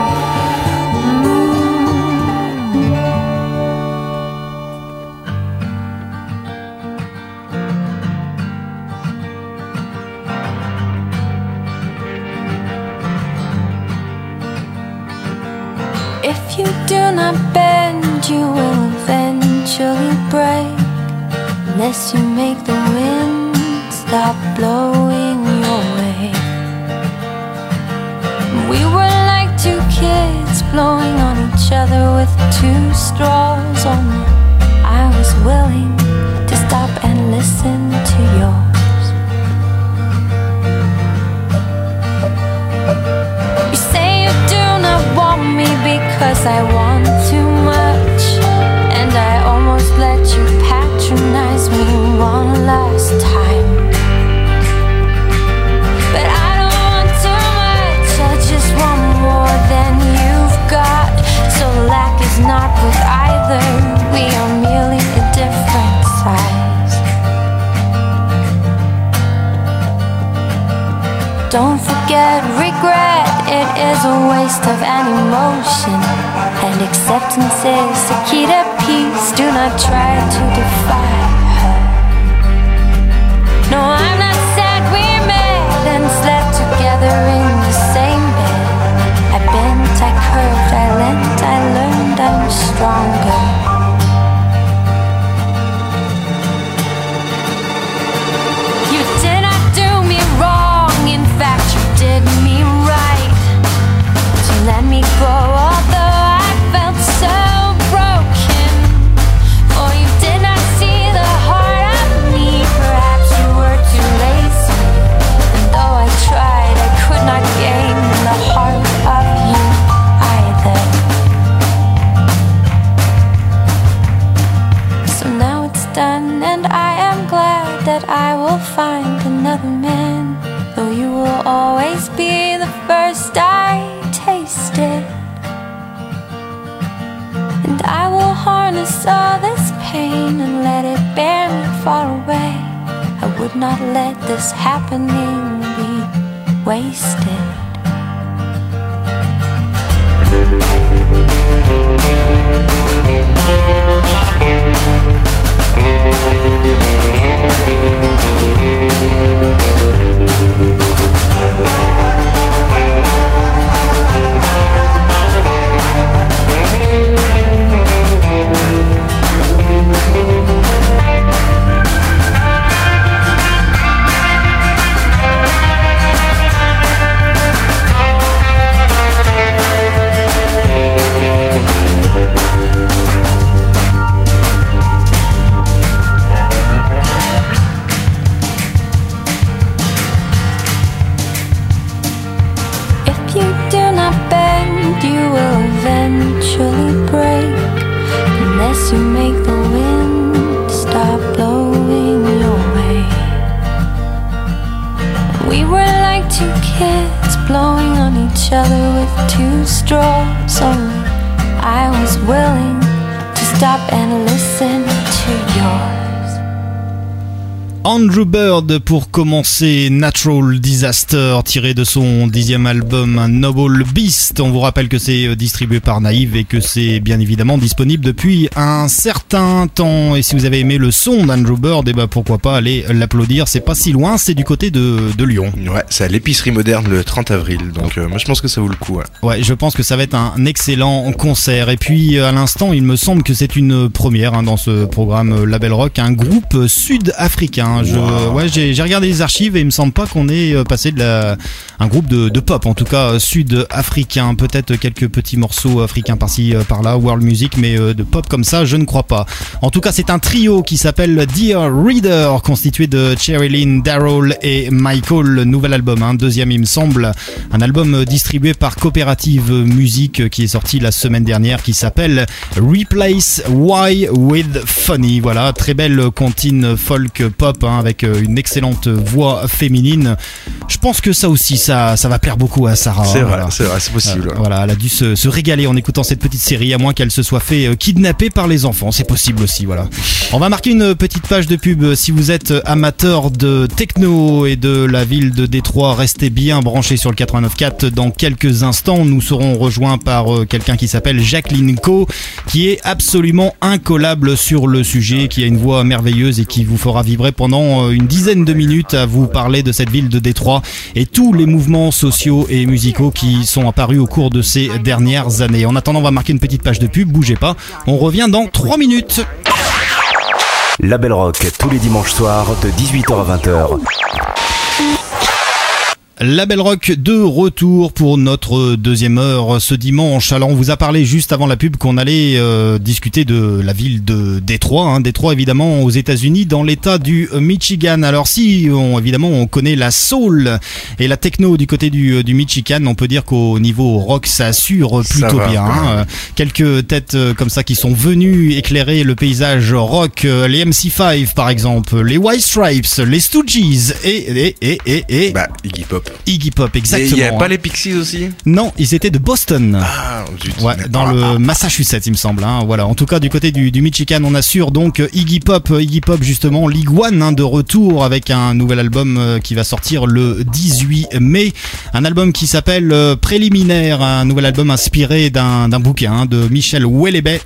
If you do not bend, you will eventually break. Unless you make the wind stop blowing your way. We were like two kids blowing on each other with two straws. Only I was willing to stop and listen to yours. You say you do not want me because I want too much, and I almost let you patronize me one last time. But I don't want too much, I just want more than you've got. So lack is not with either, we are merely a different size. Don't forget regret, it is a waste of an emotion. And acceptance is the key to peace, do not try to defy her. No, I'm not sad we met and slept together in the same bed. I bent, I curved, I leant, I learned I'm stronger. You did not do me wrong, in fact you did me right. So let me go, although I felt so broken. For you did not see the heart of me, perhaps you were too lazy. And though I tried, I could not gain the heart of you either. So now it's done, and I am glad that I will find another man. Though you will always be the first I tasted. And I will harness all this pain and let it bear me far away. I would not let this happening be wasted. You make the wind stop blowing your way. We were like two kids blowing on each other with two straws. Only I was willing to stop and listen to yours. Andrew Bird pour commencer, Natural Disaster, tiré de son 10e album Noble Beast. On vous rappelle que c'est distribué par Naïve et que c'est bien évidemment disponible depuis un certain temps. Et si vous avez aimé le son d'Andrew Bird, et pourquoi pas aller l'applaudir, c'est pas si loin, c'est du côté de Lyon. Ouais, c'est à l'épicerie moderne le 30 avril, donc moi je pense que ça vaut le coup. Ouais, je pense que ça va être un excellent concert. Et puis à l'instant, il me semble que c'est une première dans ce programme Label Rock, un groupe sud-africain. J'ai regardé les archives et il me semble pas qu'on ait passé un groupe de pop, en tout cas sud-africain. Peut-être quelques petits morceaux africains par-ci par-là, world music, mais de pop comme ça, je ne crois pas. En tout cas, c'est un trio qui s'appelle Dear Reader, constitué de Cherilyn, Daryl et Michael. Nouvel album, deuxième il me semble, un album distribué par Coopérative Musique qui est sorti la semaine dernière, qui s'appelle Replace Why with Funny. Voilà, très belle comptine folk pop avec une excellente voix féminine. Je pense que ça aussi, ça va plaire beaucoup à Sarah. C'est vrai, c'est possible. Voilà, elle a dû se régaler en écoutant cette petite série, à moins qu'elle se soit fait kidnapper par les enfants. C'est possible aussi, voilà. On va marquer une petite page de pub. Si vous êtes amateur de techno et de la ville de Détroit, restez bien branchés sur le 89.4. Dans quelques instants, nous serons rejoints par quelqu'un qui s'appelle Jacqueline Co, qui est absolument incollable sur le sujet, qui a une voix merveilleuse et qui vous fera vibrer pendant une dizaine de minutes à vous parler de cette ville de Détroit et tous les mouvements sociaux et musicaux qui sont apparus au cours de ces dernières années. En attendant, on va marquer une petite page de pub, bougez pas, on revient dans 3 minutes. Label Rock, tous les dimanches soirs de 18h à 20h. Label Rock de retour pour notre deuxième heure ce dimanche. Alors on vous a parlé juste avant la pub qu'on allait discuter de la ville de Détroit. Détroit évidemment aux États-Unis, dans l'État du Michigan. Alors si évidemment on connaît la soul et la techno du côté du Michigan, on peut dire qu'au niveau rock ça assure plutôt bien. Quelques têtes comme ça qui sont venues éclairer le paysage rock, les MC5 par exemple, les White Stripes, les Stooges et Iggy Pop, exactement. Il n'y a pas les Pixies aussi? Non, ils étaient de Boston. Ah, zut. Dans le Massachusetts, il me semble. Voilà. En tout cas, du côté du Michigan, on assure donc Iggy Pop justement, League One de retour avec un nouvel album qui va sortir le 18 mai. Un album qui s'appelle Préliminaire, un nouvel album inspiré d'un bouquin de Michel Houellebecq,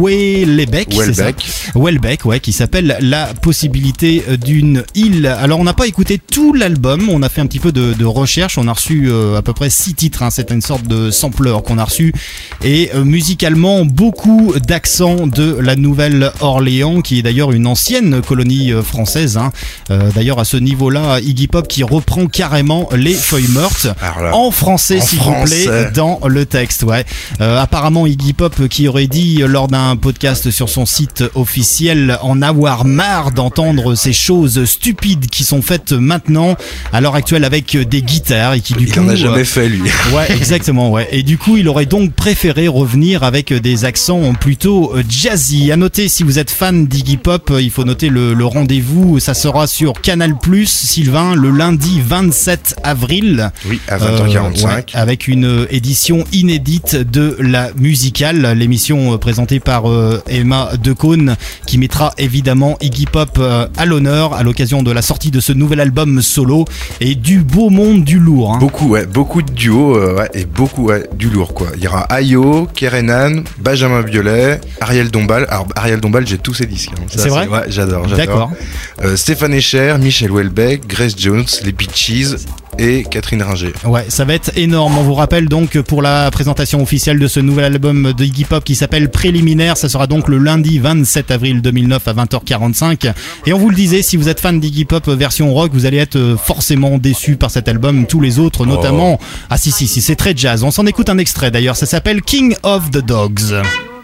qui s'appelle La possibilité d'une île. Alors, on n'a pas écouté tout l'album, on a fait un petit peu de recherche, on a reçu à peu près 6 titres, c'est une sorte de sampler qu'on a reçu, et musicalement beaucoup d'accents de la Nouvelle-Orléans, qui est d'ailleurs une ancienne colonie française. D'ailleurs à ce niveau-là, Iggy Pop qui reprend carrément les feuilles mortes en français, s'il vous plaît, dans le texte. Apparemment Iggy Pop qui aurait dit lors d'un podcast sur son site officiel en avoir marre d'entendre ces choses stupides qui sont faites maintenant à l'heure actuelle avec des guitares, et qui du coup il en a jamais fait lui. Exactement. Et du coup il aurait donc préféré revenir avec des accents plutôt jazzy. À noter, si vous êtes fan d'Iggy Pop, il faut noter le rendez-vous, ça sera sur Canal+, Sylvain, le lundi 27 avril. Oui, à 20h45. Avec une édition inédite de la musicale, l'émission présentée par Emma Decaune, qui mettra évidemment Iggy Pop à l'honneur à l'occasion de la sortie de ce nouvel album solo, et du beau monde du lourd. Beaucoup de duos et beaucoup du lourd quoi. Il y aura Ayo, Kerenan, Benjamin Biolay, Ariel Dombal. Alors Ariel Dombal, j'ai tous ses disques. C'est vrai? Ouais, j'adore. D'accord. Stéphane Echer, Michel Houellebecq, Grace Jones, les Peaches et Catherine Ringer. Ouais, ça va être énorme. On vous rappelle donc pour la présentation officielle de ce nouvel album de Iggy Pop qui s'appelle Préliminaire, ça sera donc le lundi 27 avril 2009 à 20h45. Et on vous le disait, si vous êtes fan d'Iggy Pop version rock, vous allez être forcément déçu par cet album. Tous les autres, notamment... Ah si, c'est très jazz. On s'en écoute un extrait d'ailleurs, ça s'appelle King of the Dogs.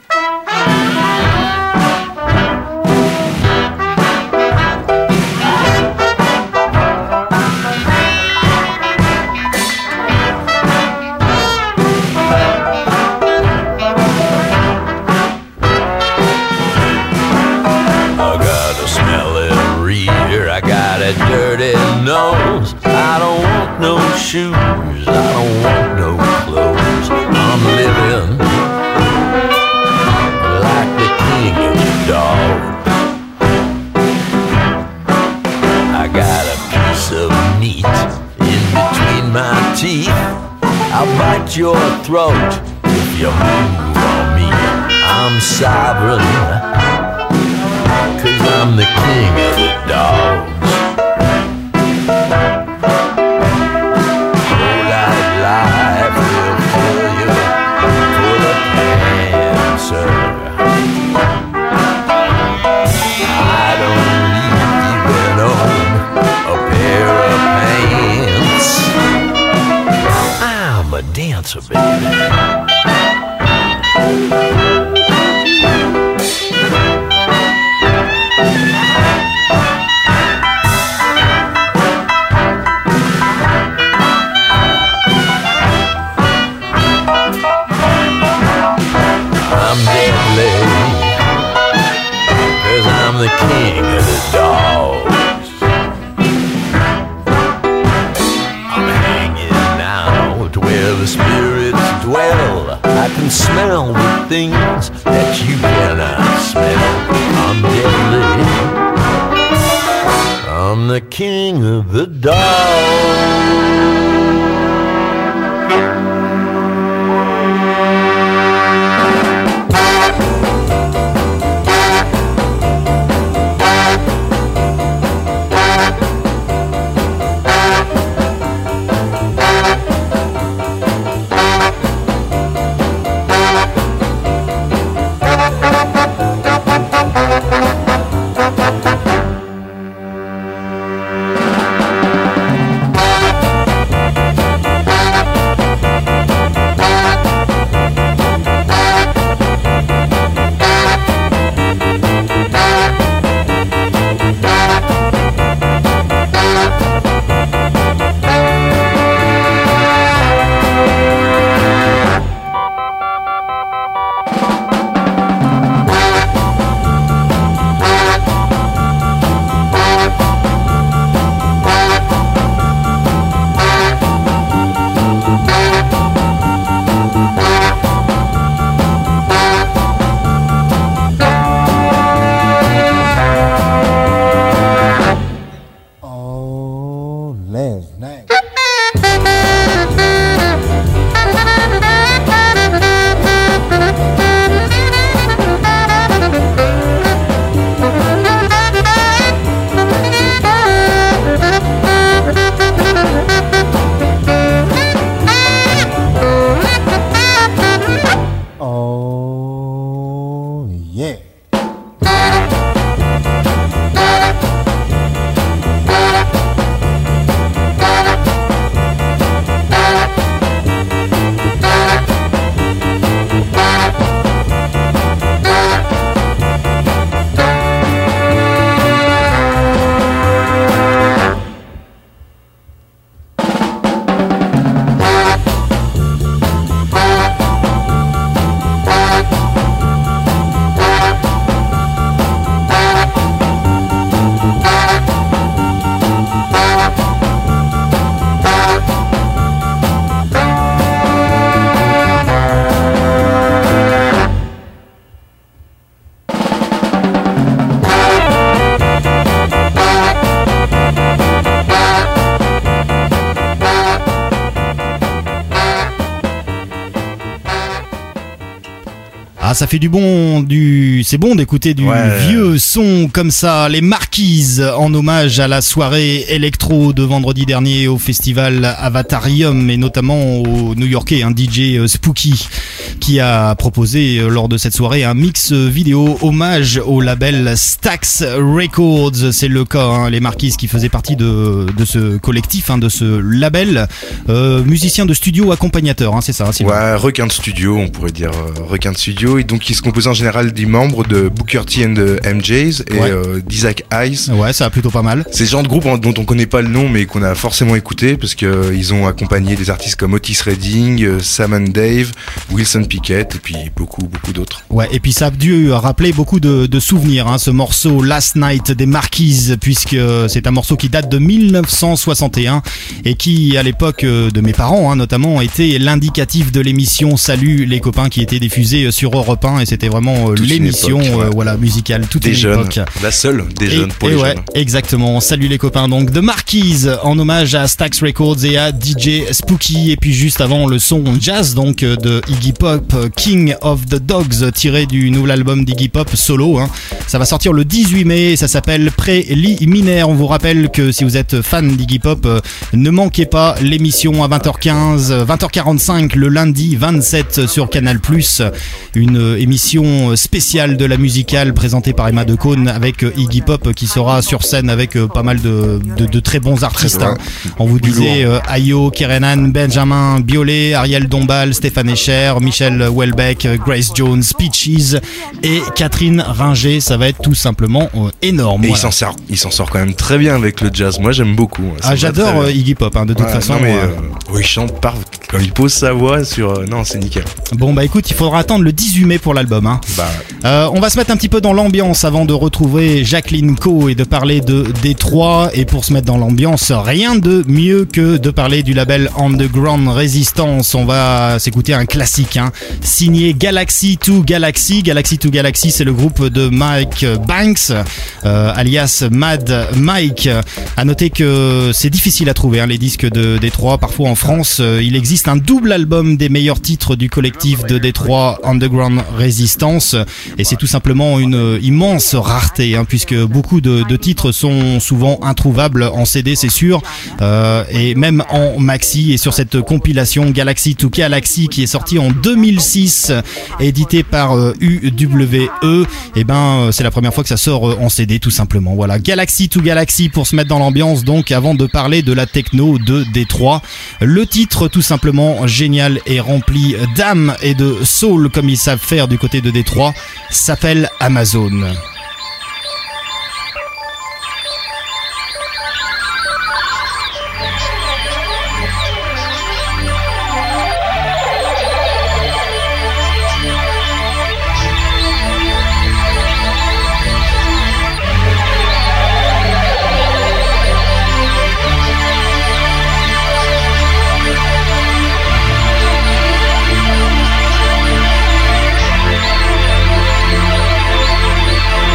Dirty nose, I don't want no shoes, I don't want no clothes. I'm living like move on me. I'm sovereign, 'cause I'm the king of the dogs. Whole life will fill you full of cancer. I don't even own a pair of pants. I'm a dancer, baby. I'm deadly, 'cause I'm the king of the dogs. I'm hanging out where the spirits dwell. I can smell the things that you cannot smell. I'm deadly, I'm the king of the dogs. Ah, ça fait c'est bon d'écouter du vieux son comme ça. Les Marquises en hommage à la soirée électro de vendredi dernier au festival Avatarium et notamment au New-Yorkais, un DJ Spooky qui a proposé lors de cette soirée un mix vidéo hommage au label Stax Records. C'est le cas, hein, les Marquises qui faisaient partie de ce collectif, hein, de ce label. Musicien de studio accompagnateur, hein, c'est ça, Sylvain? Ouais, requin de studio, on pourrait dire requin de studio. Et donc, il se compose en général des membres de Booker T and the MJs et d'Isaac Hayes. Ouais, ça a plutôt pas mal. C'est le genre de groupe dont on connaît pas le nom, mais qu'on a forcément écouté parce que ils ont accompagné des artistes comme Otis Redding, Sam and Dave, Wilson Pickett et puis beaucoup d'autres. Ouais, et puis ça a dû rappeler beaucoup de souvenirs, hein, ce morceau Last Night des Marquises, puisque c'est un morceau qui date de 1961 et qui, à l'époque de mes parents, hein, notamment, était l'indicatif de l'émission Salut les copains qui était diffusée sur Europe 1 et c'était vraiment Toute une l'émission époque, ouais. voilà, musicale, toute Des une jeunes, époque. la seule des jeunes pour les ouais, jeunes. exactement. Salut les copains. Donc, The Marquise en hommage à Stax Records et à DJ Spooky. Et puis juste avant, le son jazz donc de Iggy Pop, King of the Dogs, tiré du nouvel album d'Iggy Pop solo. Hein. Ça va sortir le 18 mai. Ça s'appelle Préliminaire. On vous rappelle que si vous êtes fan d'Iggy Pop, ne manquez pas l'émission à 20h15, 20h45 le lundi 27 sur Canal+. Une émission spéciale de la musicale présentée par Emma Decaune avec Iggy Pop qui sera sur scène avec pas mal de très bons artistes. Hein. On vous disait Ayo, Kerenan, Benjamin Biolay, Ariel Dombal, Stéphane Escher, Michel Houellebecq, Grace Jones, Peaches et Catherine Ringer. Ça va être tout simplement énorme. Et voilà. il s'en sort quand même très bien avec le jazz. Moi j'aime beaucoup. Ça j'adore Iggy Pop hein, de toute façon. Non, mais, il chante quand il pose sa voix sur. Non, c'est nickel. Bon bah écoute, il faudra attendre le 18 mai pour l'album. Hein. On va se mettre un petit peu dans l'ambiance avant de retrouver Jacqueline Coe et de parler de Détroit. Et pour se mettre dans l'ambiance, rien de mieux que de parler du label Underground Resistance. On va s'écouter un classique hein, signé Galaxy to Galaxy. Galaxy to Galaxy, c'est le groupe de Mike Banks, alias Mad Mike. À noter que c'est difficile à trouver hein, les disques de Détroit. Parfois en France, il existe un double album des meilleurs titres du collectif de Détroit Underground Resistance. Et c'est tout simplement une immense rareté hein, puisque beaucoup de titres sont souvent introuvables en CD, c'est sûr, et même en maxi. Et sur cette compilation Galaxy to Galaxy qui est sortie en 2006, édité par UWE, et c'est la première fois que ça sort en CD tout simplement. Voilà, Galaxy to Galaxy pour se mettre dans l'ambiance. Donc avant de parler de la techno de Détroit, le titre tout simplement génial et rempli d'âme et de soul comme ils savent faire du côté de Détroit s'appelle Amazon. Amazon.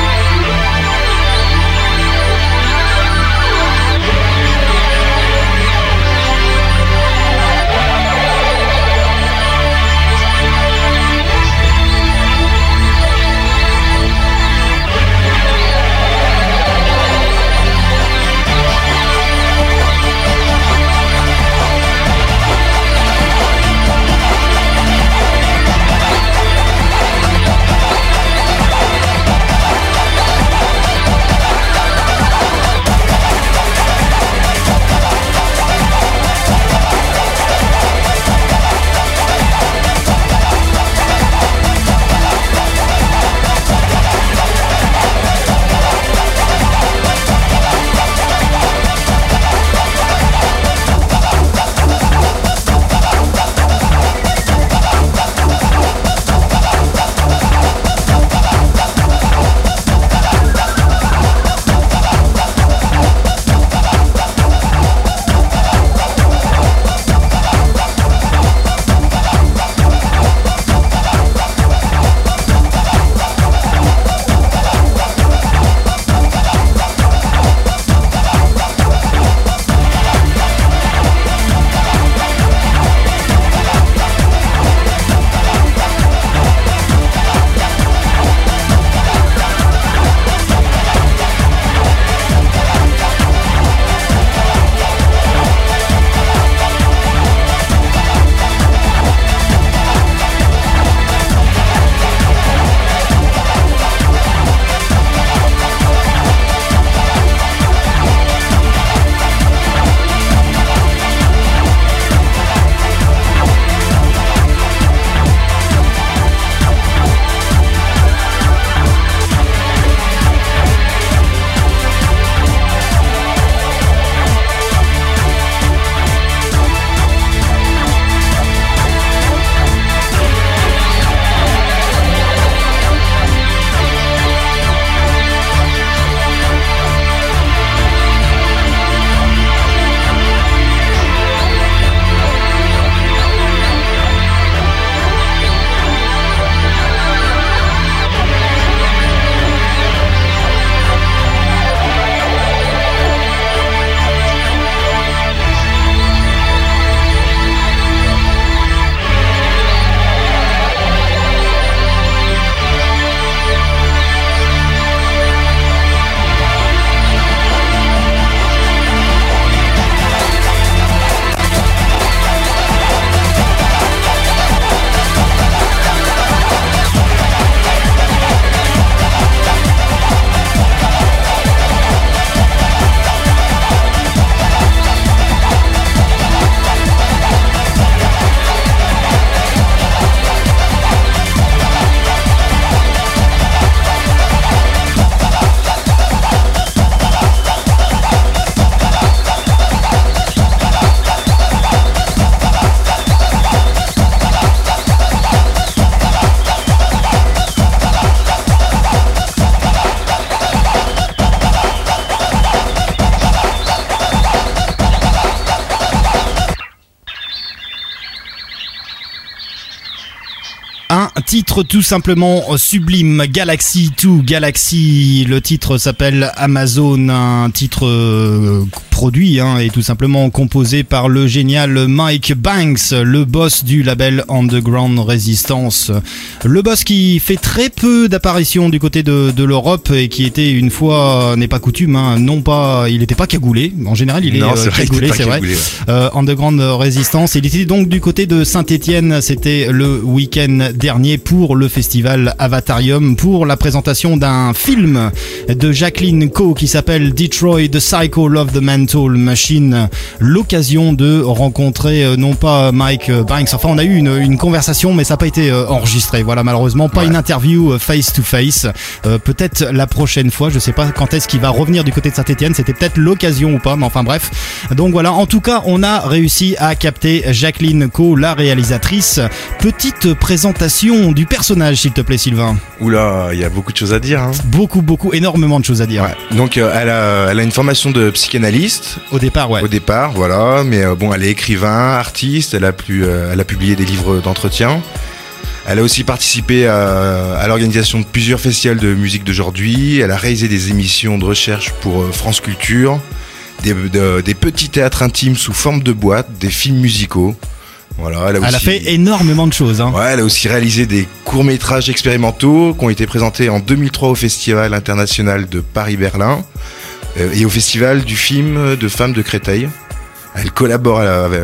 titre tout simplement sublime, Galaxy 2 Galaxy. Le titre s'appelle Amazon, un titre produit et tout simplement composé par le génial Mike Banks, le boss du label Underground Resistance. Le boss qui fait très peu d'apparitions du côté de l'Europe et qui était une fois, n'est pas coutume, non pas, il n'était pas cagoulé. En général, il est cagoulé, c'est vrai. Underground Resistance. Il était donc du côté de Saint-Étienne. C'était le week-end dernier pour le festival Avatarium pour la présentation d'un film de Jacqueline Coe qui s'appelle Detroit, The Cycle of the Mental Machine. L'occasion de rencontrer non pas Mike Banks, enfin on a eu une conversation mais ça n'a pas été enregistré, voilà, malheureusement pas une interview face to face. Peut-être la prochaine fois, je sais pas quand est-ce qu'il va revenir du côté de Saint-Étienne, c'était peut-être l'occasion ou pas, mais enfin bref. Donc voilà, en tout cas on a réussi à capter Jacqueline Coe, la réalisatrice. Petite présentation du personnage s'il te plaît Sylvain. Oula, il y a beaucoup de choses à dire. Beaucoup, énormément de choses à dire. Ouais. Donc elle a une formation de psychanalyste. Au départ, voilà. Mais bon, elle est écrivain, artiste. Elle a publié des livres d'entretien. Elle a aussi participé à l'organisation de plusieurs festivals de musique d'aujourd'hui. Elle a réalisé des émissions de recherche pour France Culture, des petits théâtres intimes sous forme de boîte, des films musicaux. Voilà, elle a fait énormément de choses. Ouais, elle a aussi réalisé des courts-métrages expérimentaux qui ont été présentés en 2003 au Festival international de Paris-Berlin et au Festival du film de femmes de Créteil. Elle collabore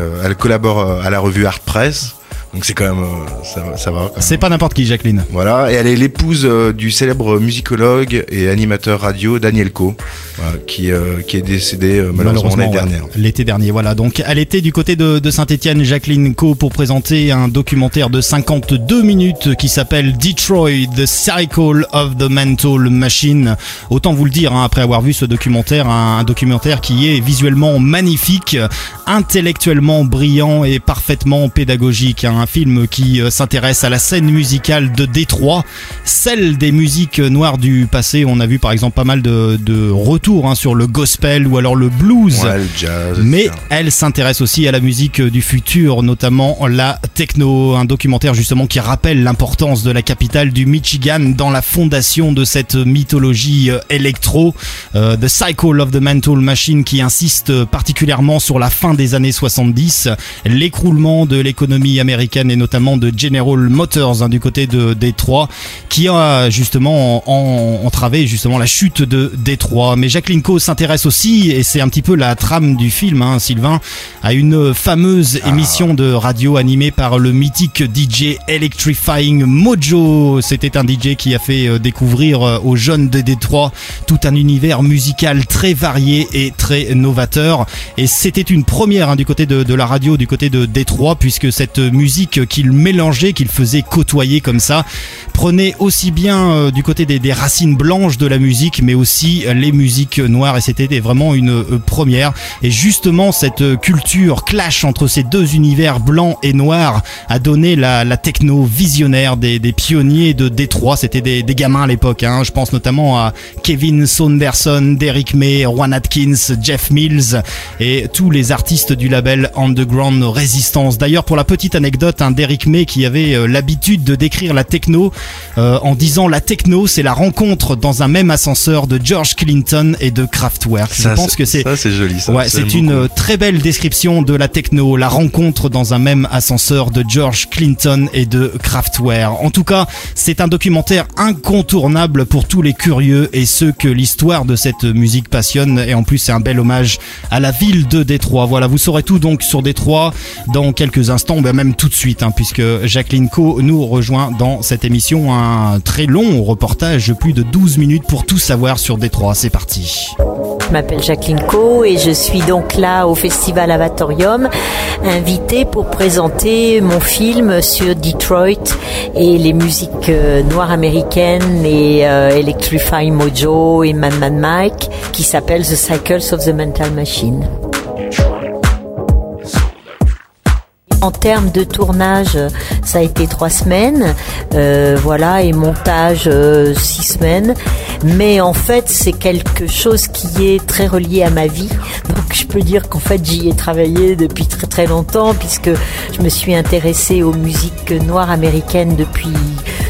à la revue Art Press. Donc c'est quand même ça va. Quand même. C'est pas n'importe qui, Jacqueline. Voilà, et elle est l'épouse du célèbre musicologue et animateur radio Daniel Coe, qui est décédé malheureusement l'année dernière. L'été dernier, voilà. Donc elle était du côté de Saint-Étienne, Jacqueline Coe, pour présenter un documentaire de 52 minutes qui s'appelle Detroit, The Cycle of the Mental Machine. Autant vous le dire, après avoir vu ce documentaire, un documentaire qui est visuellement magnifique, intellectuellement brillant et parfaitement pédagogique. Un film qui s'intéresse à la scène musicale de Détroit, celle des musiques noires du passé. On a vu par exemple pas mal de retours sur le gospel ou alors le blues, le jazz, mais elle s'intéresse aussi à la musique du futur, notamment la techno. Un documentaire justement qui rappelle l'importance de la capitale du Michigan dans la fondation de cette mythologie électro. The Cycle of the Mental Machine qui insiste particulièrement sur la fin des années 70, l'écroulement de l'économie américaine et notamment de General Motors du côté de Détroit, qui a justement entravé justement la chute de Détroit. Mais Jacqueline Coe s'intéresse aussi, et c'est un petit peu la trame du film, Sylvain, à une fameuse émission de radio animée par le mythique DJ Electrifying Mojo. C'était un DJ qui a fait découvrir aux jeunes de Détroit tout un univers musical très varié et très novateur, et c'était une première du côté de la radio du côté de Détroit, puisque cette musique qu'il mélangeait, qu'il faisait côtoyer comme ça, prenait aussi bien du côté des racines blanches de la musique, mais aussi les musiques noires, et c'était vraiment une première. Et justement cette culture clash entre ces deux univers blanc et noir a donné la techno visionnaire des pionniers de Détroit. C'était des gamins à l'époque, je pense notamment à Kevin Saunderson, Derrick May, Juan Atkins, Jeff Mills et tous les artistes du label Underground Resistance. D'ailleurs, pour la petite anecdote, Derrick May qui avait l'habitude de décrire la techno en disant: la techno c'est la rencontre dans un même ascenseur de George Clinton et de Kraftwerk. Je pense que c'est joli, ça. Ouais, c'est une très belle description de la techno, la rencontre dans un même ascenseur de George Clinton et de Kraftwerk. En tout cas, c'est un documentaire incontournable pour tous les curieux et ceux que l'histoire de cette musique passionne, et en plus c'est un bel hommage à la ville de Détroit. Voilà, vous saurez tout donc sur Détroit dans quelques instants, même tout de suite, puisque Jacqueline Coe nous rejoint dans cette émission. Un très long reportage, plus de 12 minutes pour tout savoir sur Détroit. C'est parti. Je m'appelle Jacqueline Coe et je suis donc là au Festival Avatorium, invitée pour présenter mon film sur Detroit et les musiques noires américaines et Electrifying Mojo et Man Mike, qui s'appelle The Cycles of the Mental Machine. En termes de tournage, ça a été 3 semaines, et montage 6 semaines. Mais en fait, c'est quelque chose qui est très relié à ma vie. Donc, je peux dire qu'en fait, j'y ai travaillé depuis très très longtemps, puisque je me suis intéressée aux musiques noires américaines depuis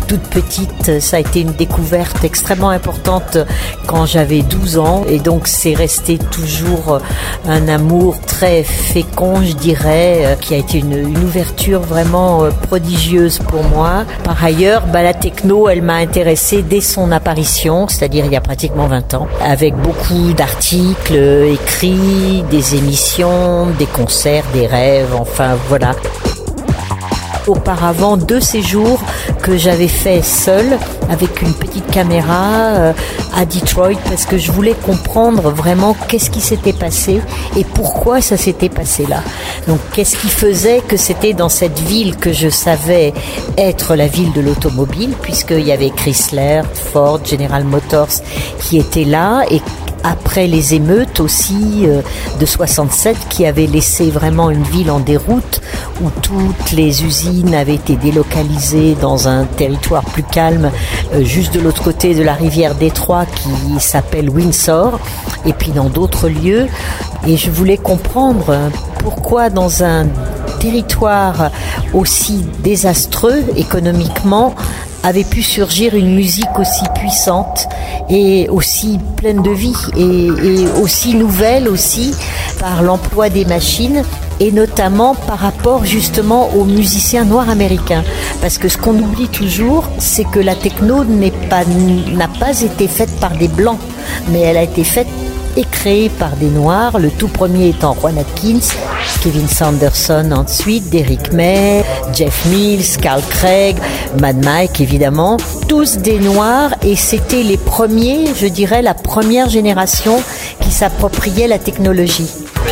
toute petite. Ça a été une découverte extrêmement importante quand j'avais 12 ans. Et donc, c'est resté toujours un amour très fécond, je dirais, qui a été une ouverture vraiment prodigieuse pour moi. Par ailleurs, la techno, elle m'a intéressée dès son apparition, c'est-à-dire il y a pratiquement 20 ans, avec beaucoup d'articles écrits, des émissions, des concerts, des rêves, enfin voilà. Auparavant, 2 séjours que j'avais fait seule avec une petite caméra à Detroit parce que je voulais comprendre vraiment qu'est-ce qui s'était passé et pourquoi ça s'était passé là. Donc qu'est-ce qui faisait que c'était dans cette ville que je savais être la ville de l'automobile, puisqu'il y avait Chrysler, Ford, General Motors qui étaient là, et après les émeutes aussi de 67 qui avaient laissé vraiment une ville en déroute où toutes les usines avaient été délocalisées dans un territoire plus calme juste de l'autre côté de la rivière Détroit qui s'appelle Windsor, et puis dans d'autres lieux. Et je voulais comprendre pourquoi dans un territoire aussi désastreux économiquement avait pu surgir une musique aussi puissante et aussi pleine de vie et aussi nouvelle aussi par l'emploi des machines, et notamment par rapport justement aux musiciens noirs américains. Parce que ce qu'on oublie toujours, c'est que la techno n'a pas été faite par des blancs, mais elle a été faite et créé par des Noirs, le tout premier étant Juan Atkins, Kevin Sanderson ensuite, Derrick May, Jeff Mills, Carl Craig, Mad Mike évidemment, tous des Noirs, et c'était les premiers, je dirais la première génération qui s'appropriait la technologie.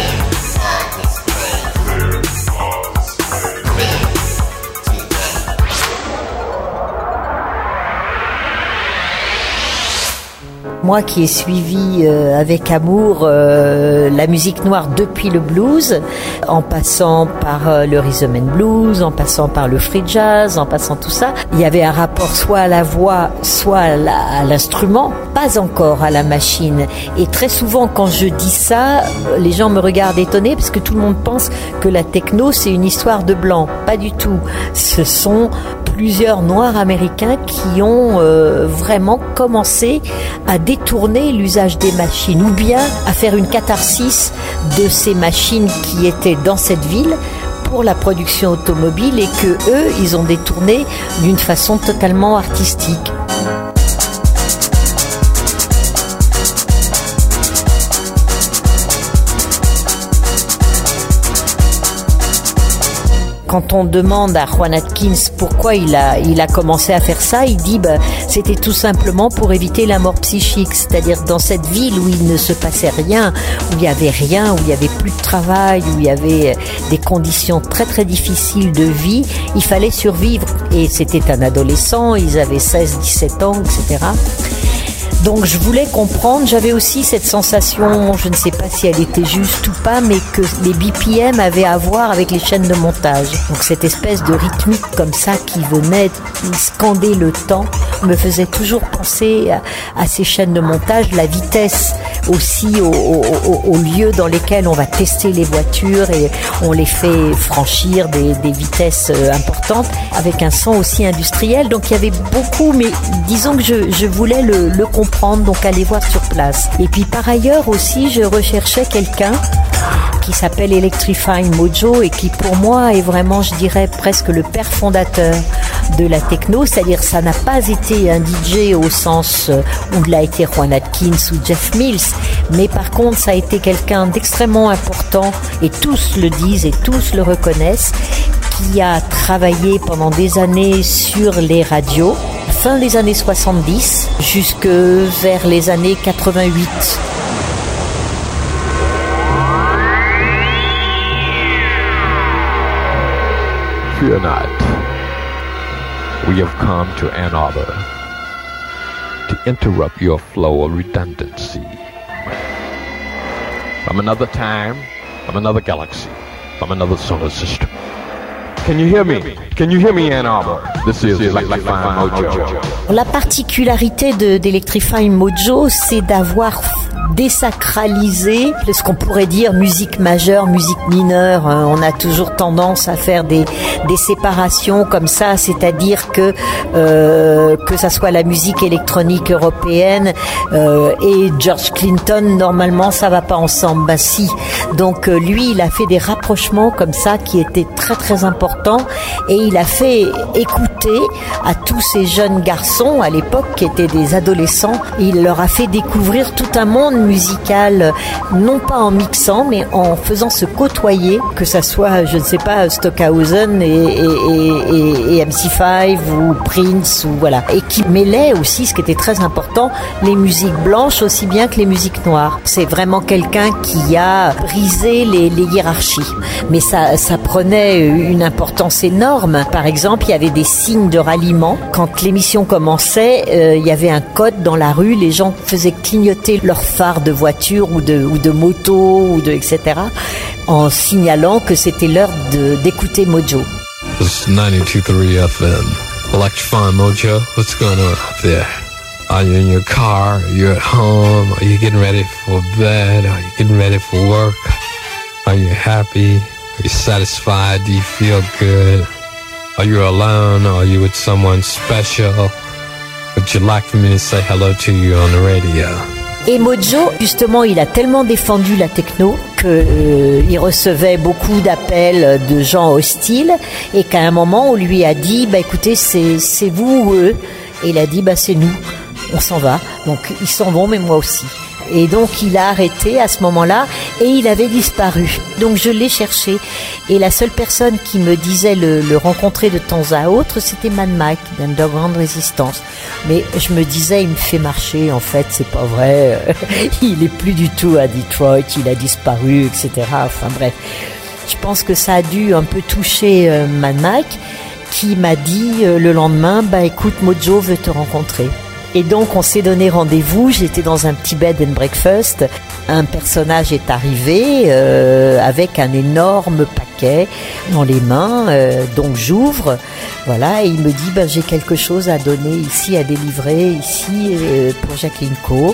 Moi qui ai suivi avec amour la musique noire depuis le blues, en passant par le rhythm and blues, en passant par le free jazz, en passant tout ça, il y avait un rapport soit à la voix, soit à l'instrument, pas encore à la machine. Et très souvent quand je dis ça, les gens me regardent étonnés parce que tout le monde pense que la techno c'est une histoire de blanc. Pas du tout. Ce sont plusieurs Noirs américains qui ont vraiment commencé à détourner l'usage des machines, ou bien à faire une catharsis de ces machines qui étaient dans cette ville pour la production automobile, et que eux, ils ont détourné d'une façon totalement artistique. Quand on demande à Juan Atkins pourquoi il a commencé à faire ça, il dit c'était tout simplement pour éviter la mort psychique. C'est-à-dire dans cette ville où il ne se passait rien, où il y avait rien, où il y avait plus de travail, où il y avait des conditions très très difficiles de vie, il fallait survivre. Et c'était un adolescent, ils avaient 16, 17 ans, etc. Donc je voulais comprendre, j'avais aussi cette sensation, je ne sais pas si elle était juste ou pas, mais que les BPM avaient à voir avec les chaînes de montage. Donc cette espèce de rythmique comme ça qui venait scander le temps me faisait toujours penser à ces chaînes de montage, la vitesse aussi aux lieux dans lesquels on va tester les voitures et on les fait franchir des vitesses importantes avec un son aussi industriel. Donc il y avait beaucoup, mais disons que je voulais le comprendre, donc aller voir sur place. Et puis par ailleurs aussi, je recherchais quelqu'un qui s'appelle Electrifying Mojo et qui pour moi est vraiment, je dirais, presque le père fondateur de la techno, c'est-à-dire ça n'a pas été un DJ au sens où l'a été Juan Atkins ou Jeff Mills, mais par contre ça a été quelqu'un d'extrêmement important, et tous le disent et tous le reconnaissent, qui a travaillé pendant des années sur les radios, fin des années 70 jusque vers les années 88. Fear not. We have come to Ann Arbor to interrupt your flow of redundancy. From another time, from another galaxy, from another solar system, can you hear me? Can you hear me, Ann Arbor? This is Electrifying Mojo. La particularité d'Electrifying Mojo, c'est d'avoir désacralisé ce qu'on pourrait dire musique majeure, musique mineure. On a toujours tendance à faire des séparations comme ça, c'est-à-dire que ça soit la musique électronique européenne et George Clinton, normalement ça va pas ensemble. Bah si. Donc lui, il a fait des rapprochements comme ça qui étaient très très importants et il a fait écouter à tous ces jeunes garçons à l'époque qui étaient des adolescents, il leur a fait découvrir tout un monde musical, non pas en mixant mais en faisant se côtoyer, que ça soit, je ne sais pas, Stockhausen et MC5 ou Prince ou voilà, et qui mêlait aussi, ce qui était très important, les musiques blanches aussi bien que les musiques noires. C'est vraiment quelqu'un qui a brisé les hiérarchies, mais ça prenait une importance énorme. Par exemple, il y avait des signes de ralliement. Quand l'émission commençait, il y avait un code dans la rue, les gens faisaient clignoter leurs phares de voiture ou de moto etc. en signalant que c'était l'heure d'écouter Mojo. This is 92.3 FM. Electrifying Mojo. What's going on up there? Are you in your car? Are you at home? Are you getting ready for bed? Are you getting ready for work? Are you happy? Are you satisfied? Do you feel good? Are you alone? Are you with someone special? Would you like for me to say hello to you on the radio? Et Mojo, justement, il a tellement défendu la techno que il recevait beaucoup d'appels de gens hostiles et qu'à un moment on lui a dit bah écoutez c'est vous ou eux, et il a dit bah c'est nous, on s'en va. Donc ils s'en vont mais moi aussi. Et donc il a arrêté à ce moment-là et il avait disparu. Donc je l'ai cherché et la seule personne qui me disait le rencontrer de temps à autre, c'était Mad Mike d'Underground Resistance. Mais je me disais, il me fait marcher, en fait, c'est pas vrai. Il est plus du tout à Detroit, il a disparu, etc. Enfin bref, je pense que ça a dû un peu toucher Mad Mike, qui m'a dit le lendemain, bah écoute, Mojo veut te rencontrer. Et donc on s'est donné rendez-vous, j'étais dans un petit bed and breakfast, un personnage est arrivé avec un énorme paquet dans les mains, donc j'ouvre, voilà, et il me dit j'ai quelque chose à donner ici, à délivrer ici pour Jacqueline Co.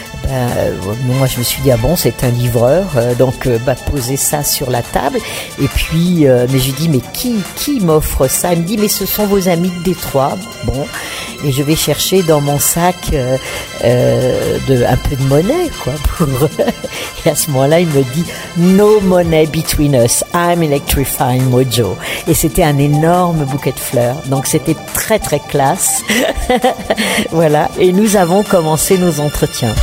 Moi je me suis dit c'est un livreur, donc posez ça sur la table. Et puis mais je lui dis mais qui m'offre ça? Il me dit mais ce sont vos amis de Détroit. Bon, et je vais chercher dans mon sac un peu de monnaie quoi et à ce moment-là il me dit no money between us, I'm Electrifying Mojo, et c'était un énorme bouquet de fleurs, donc c'était très très classe. Voilà, et nous avons commencé nos entretiens.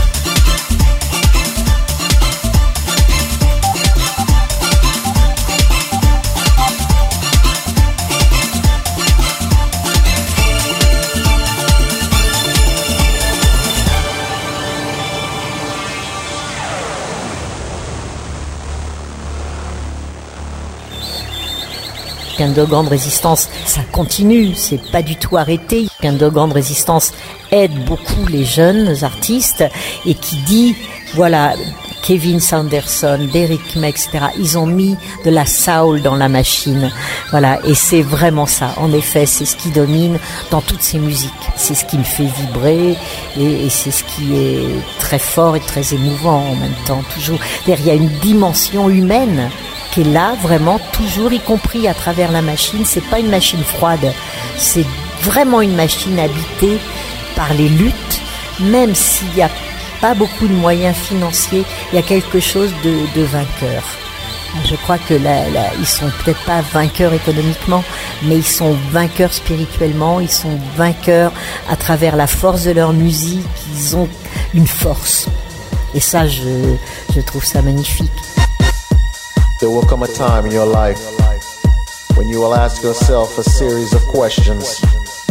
Underground Resistance, ça continue, c'est pas du tout arrêté. Underground Resistance aide beaucoup les jeunes artistes et qui dit, voilà, Kevin Sanderson, Derrick May, etc. Ils ont mis de la soul dans la machine, voilà, et c'est vraiment ça. En effet, c'est ce qui domine dans toutes ces musiques. C'est ce qui me fait vibrer et c'est ce qui est très fort et très émouvant en même temps. Toujours, il y a une dimension humaine qui est là vraiment toujours, y compris à travers la machine. C'est pas une machine froide, c'est vraiment une machine habitée par les luttes, même s'il n'y a pas beaucoup de moyens financiers, il y a quelque chose de vainqueur. Je crois que là, ils sont peut-être pas vainqueurs économiquement, mais ils sont vainqueurs spirituellement, ils sont vainqueurs à travers la force de leur musique, ils ont une force. Et ça, je trouve ça magnifique. There will come a time in your life when you will ask yourself a series of questions.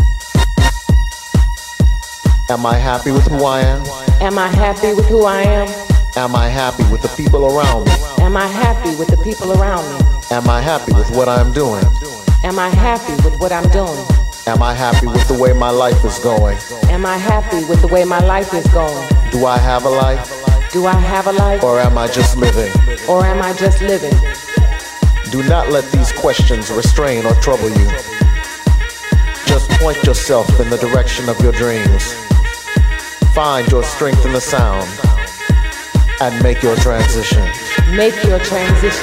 Am I happy with who I am? Am I happy with who I am? Am I happy with the people around me? Am I happy with the people around me? Am I happy with what I'm doing? Am I happy with what I'm doing? Am I happy with the way my life is going? Am I happy with the way my life is going? Do I have a life? Do I have a life? Or am I just living? Or am I just living? Do not let these questions restrain or trouble you. Just point yourself in the direction of your dreams. Find your strength in the sound and make your transition. Make your transition.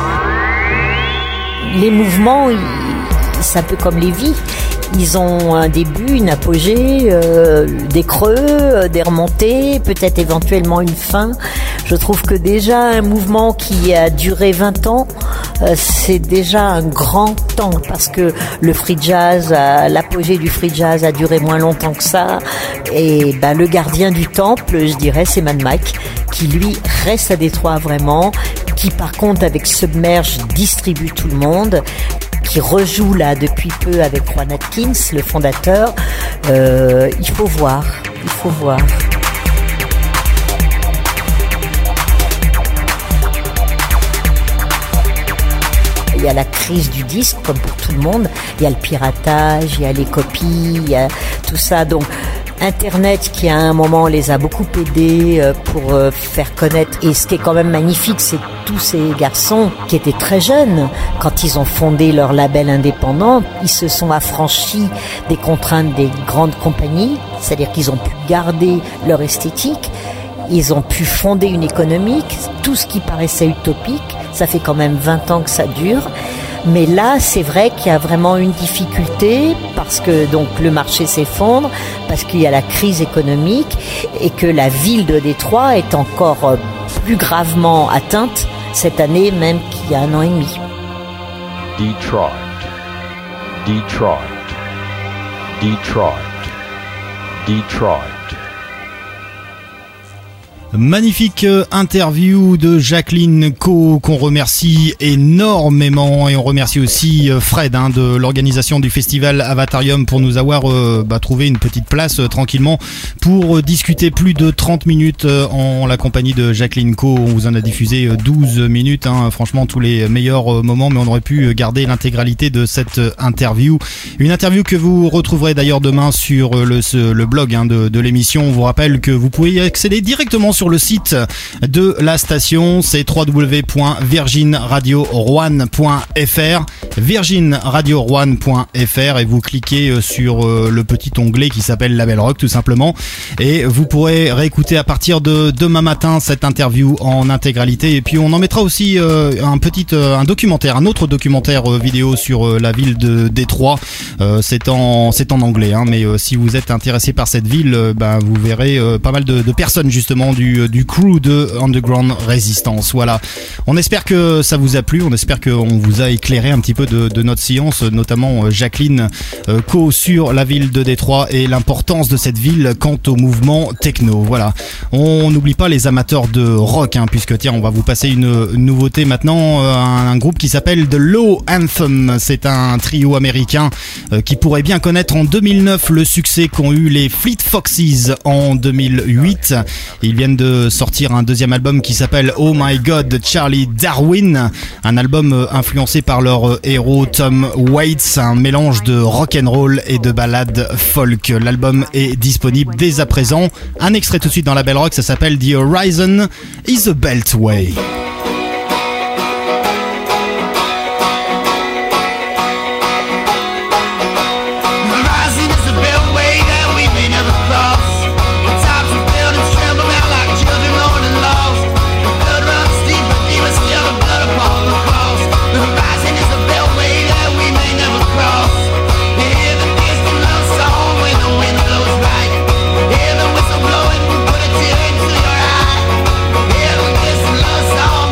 Les mouvements, c'est un peu comme les vies. Ils ont un début, une apogée, des creux, des remontées, peut-être éventuellement une fin. Je trouve que déjà un mouvement qui a duré 20 ans, c'est déjà un grand temps parce que le free jazz, l'apogée du free jazz a duré moins longtemps que ça. Et le gardien du temple, je dirais, c'est Mad Mike, qui lui reste à Détroit vraiment, qui par contre avec Submerge distribue tout le monde, qui rejoue là depuis peu avec Juan Atkins, le fondateur. Il faut voir. Il y a la crise du disque, comme pour tout le monde. Il y a le piratage, il y a les copies, il y a tout ça. Donc, Internet, qui à un moment les a beaucoup aidés pour faire connaître. Et ce qui est quand même magnifique, c'est tous ces garçons qui étaient très jeunes quand ils ont fondé leur label indépendant. Ils se sont affranchis des contraintes des grandes compagnies, c'est-à-dire qu'ils ont pu garder leur esthétique. Ils ont pu fonder une économie, tout ce qui paraissait utopique. Ça fait quand même 20 ans que ça dure. Mais là, c'est vrai qu'il y a vraiment une difficulté parce que donc le marché s'effondre, parce qu'il y a la crise économique et que la ville de Détroit est encore plus gravement atteinte cette année même qu'il y a 1 an et demi. Detroit, Detroit, Detroit, Detroit. Magnifique interview de Jacqueline Coe qu'on remercie énormément, et on remercie aussi Fred de l'organisation du festival Avatarium pour nous avoir trouvé une petite place tranquillement pour discuter plus de 30 minutes en la compagnie de Jacqueline Coe. On vous en a diffusé 12 minutes, franchement tous les meilleurs moments, mais on aurait pu garder l'intégralité de cette interview. Une interview que vous retrouverez d'ailleurs demain sur le blog de l'émission. On vous rappelle que vous pouvez y accéder directement sur le site de la station, c'est www.virginradio-rouen.fr, virginradio-rouen.fr, et vous cliquez sur le petit onglet qui s'appelle Label Rock tout simplement, et vous pourrez réécouter à partir de demain matin cette interview en intégralité. Et puis on en mettra aussi un autre documentaire vidéo sur la ville de Détroit. C'est en anglais, mais si vous êtes intéressé par cette ville, vous verrez pas mal de personnes justement du crew de Underground Resistance. Voilà. On espère que ça vous a plu. On espère qu'on vous a éclairé un petit peu de notre science, notamment Jacqueline Coe sur la ville de Détroit et l'importance de cette ville quant au mouvement techno. Voilà. On n'oublie pas les amateurs de rock, puisque tiens, on va vous passer une nouveauté maintenant. Un groupe qui s'appelle The Low Anthem. C'est un trio américain qui pourrait bien connaître en 2009 le succès qu'ont eu les Fleet Foxes en 2008. Ils viennent de sortir un deuxième album qui s'appelle Oh My God Charlie Darwin, un album influencé par leur héros Tom Waits, un mélange de rock'n'roll et de ballades folk. L'album est disponible dès à présent. Un extrait tout de suite dans la Belle Rock, ça s'appelle The Horizon is a Beltway. Blowing, put a tear into your eye. Hear the distant love song.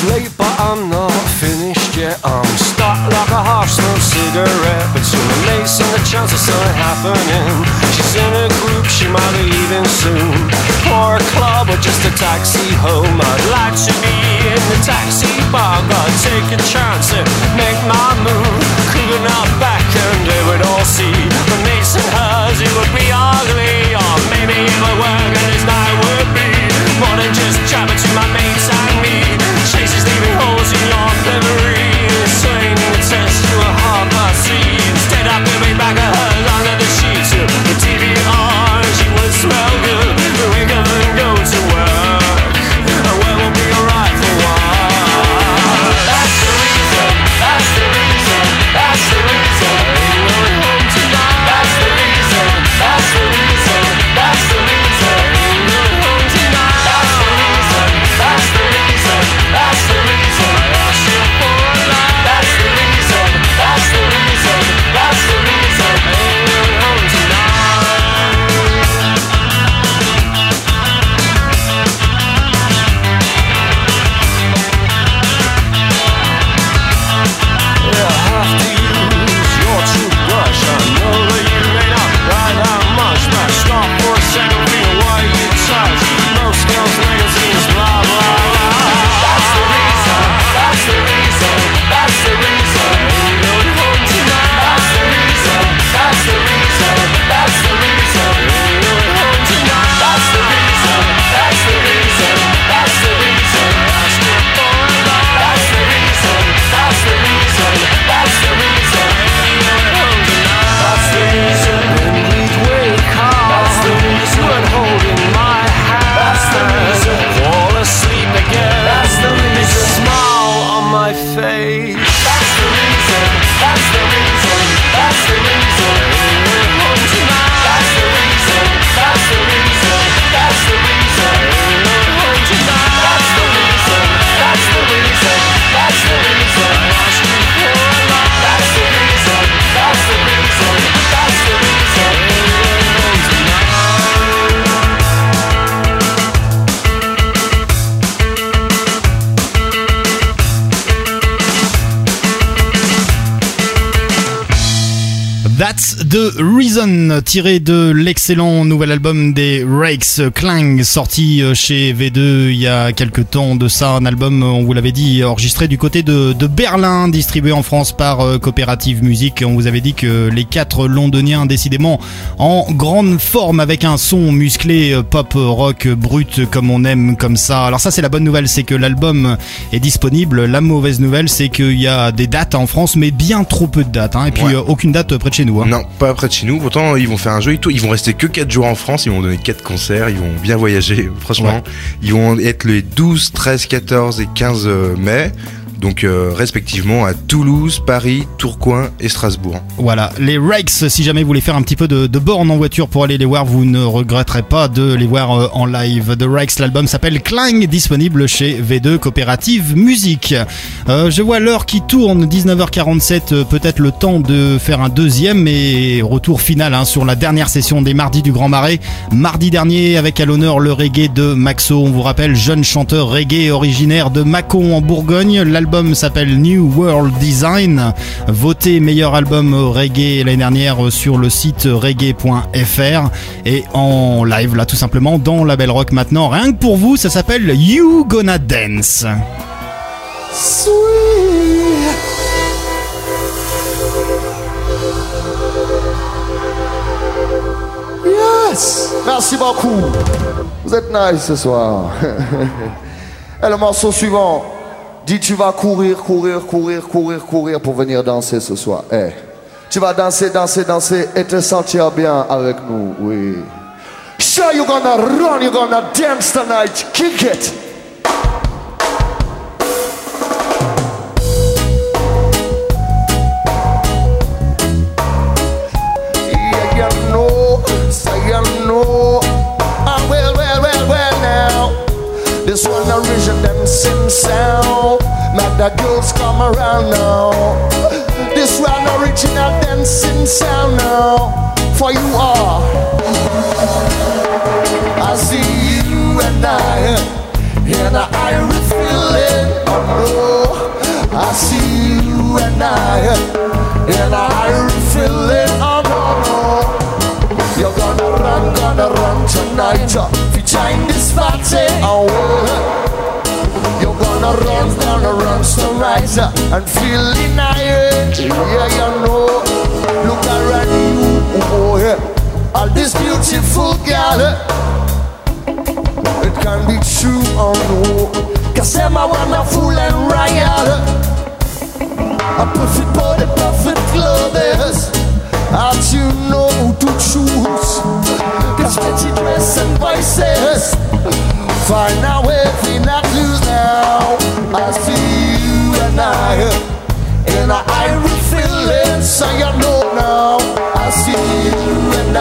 late, but I'm not finished yet. I'm stuck like a half-smoked cigarette between the mates and the chance of something happening. She's in a group, she might be leaving soon. For a club or just a taxi home. I'd like to be in the taxi bar, gotta take a chance and make my move. Cooling up back and they would all see the mates and hers, it would be ugly. Or maybe it would work and this night would be more than just chat between my mates and me. Chases leaving holes in your memory, swaying the test to a half past three. Instead I could be back at hers under the sheets. The TV on, she would smell good. But we can go to work, and work will be alright for one. That's the reason, that's the reason, that's the reason. Ain't going home tonight. That's the reason, that's the reason, that's the reason. Ain't going home tonight. That's the reason, that's the reason, that's the reason. I asked you for a lie. That's the reason, that's the reason, that's the reason. Ain't going home tonight. Yeah, I have to use your toothbrush. I know that you may not write that much, but stop for a second, feel what you touch. Most girls' magazines, blah blah blah. That's the reason, that's the reason, that's the reason. Ain't going home tonight. That's the reason, that's the reason, that's the reason. Ain't going home tonight. That's the reason, that's the reason, that's the reason. Ask you for a lie. That's the reason, that's the reason, that's the reason. Ain't going home tonight. That's the reason when we'd wake up. That's the reason when holding my hand. That's the reason fall asleep again. That's the reason smile on my face. That's the reason, that's the reason, that's the reason. Ain't going home tonight. That's the reason, that's the reason, that's the reason. Ain't going home tonight. That's the reason, that's the reason, that's the reason. Ask me for a lie. That's the reason, that's the reason, that's the reason. Ain't going home tonight. That's the Reason, tiré de l'excellent nouvel album des Rakes, Clang, sorti chez V2 il y a quelques temps de ça. Un album, on vous l'avait dit, enregistré du côté de Berlin, distribué en France par Coopérative Musique. On vous avait dit que les 4 londoniens, décidément en grande forme, avec un son musclé, pop, rock, brut, comme on aime, comme ça. Alors ça, c'est la bonne nouvelle, c'est que l'album est disponible. La mauvaise nouvelle, c'est qu'il y a des dates en France, mais bien trop peu de dates, hein. Et puis aucune date près de chez nous. Non, pas près de chez nous. Pourtant, ils vont faire un jeu et tout. Ils vont rester que 4 jours en France. Ils vont donner 4 concerts. Ils vont bien voyager. Franchement, Ouais. Ils vont être les 12, 13, 14 et 15 mai. Donc, respectivement à Toulouse, Paris, Tourcoing et Strasbourg. Voilà, les Rakes, si jamais vous voulez faire un petit peu de borne en voiture pour aller les voir, vous ne regretterez pas de les voir en live. The Rakes, l'album s'appelle Clang, disponible chez V2 Coopérative Musique. Je vois l'heure qui tourne, 19h47, peut-être le temps de faire un deuxième et retour final sur la dernière session des Mardis du Grand Marais. Mardi dernier, avec à l'honneur le reggae de Maxo, on vous rappelle, jeune chanteur reggae originaire de Mâcon en Bourgogne. L'album s'appelle New World Design, voté meilleur album reggae l'année dernière sur le site reggae.fr, et en live là tout simplement dans la Belle Rock maintenant, rien que pour vous, ça s'appelle You Gonna Dance. Sweet. Yes. Merci beaucoup. Vous êtes nice ce soir. Et le morceau suivant dit tu vas courir pour venir danser ce soir. Eh, tu vas danser et te sentir bien avec nous, oui. Sure, you're gonna run, you're gonna dance tonight. Kick it. Yeah, you know, say you know. Well now. This one a rhythm dancing sound. Make the girls come around now. This one original dancing sound now. For you are. I see you and I will feel it. Oh tonight if you join this party. Oh, you're gonna run tonight and feeling nice. Yeah, you know. Look around you, oh yeah. All this beautiful girl. It can be true or no, 'cause them are wonderful and royal. A perfect body, perfect clothes. How'd you know who to choose? 'Cause pretty dress and voices. Find our way, we not lose now. I see you and I will feel it, so you know now. I see you and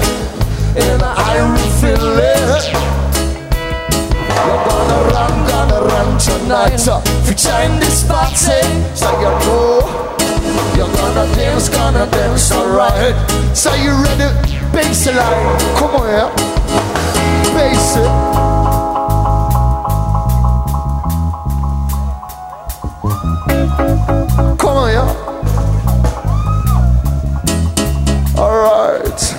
I will feel it. You're gonna run tonight if you join this party, so you know. You're gonna dance alright. So you ready? Bass it line, come on here. Bass it. Come on here. Alright.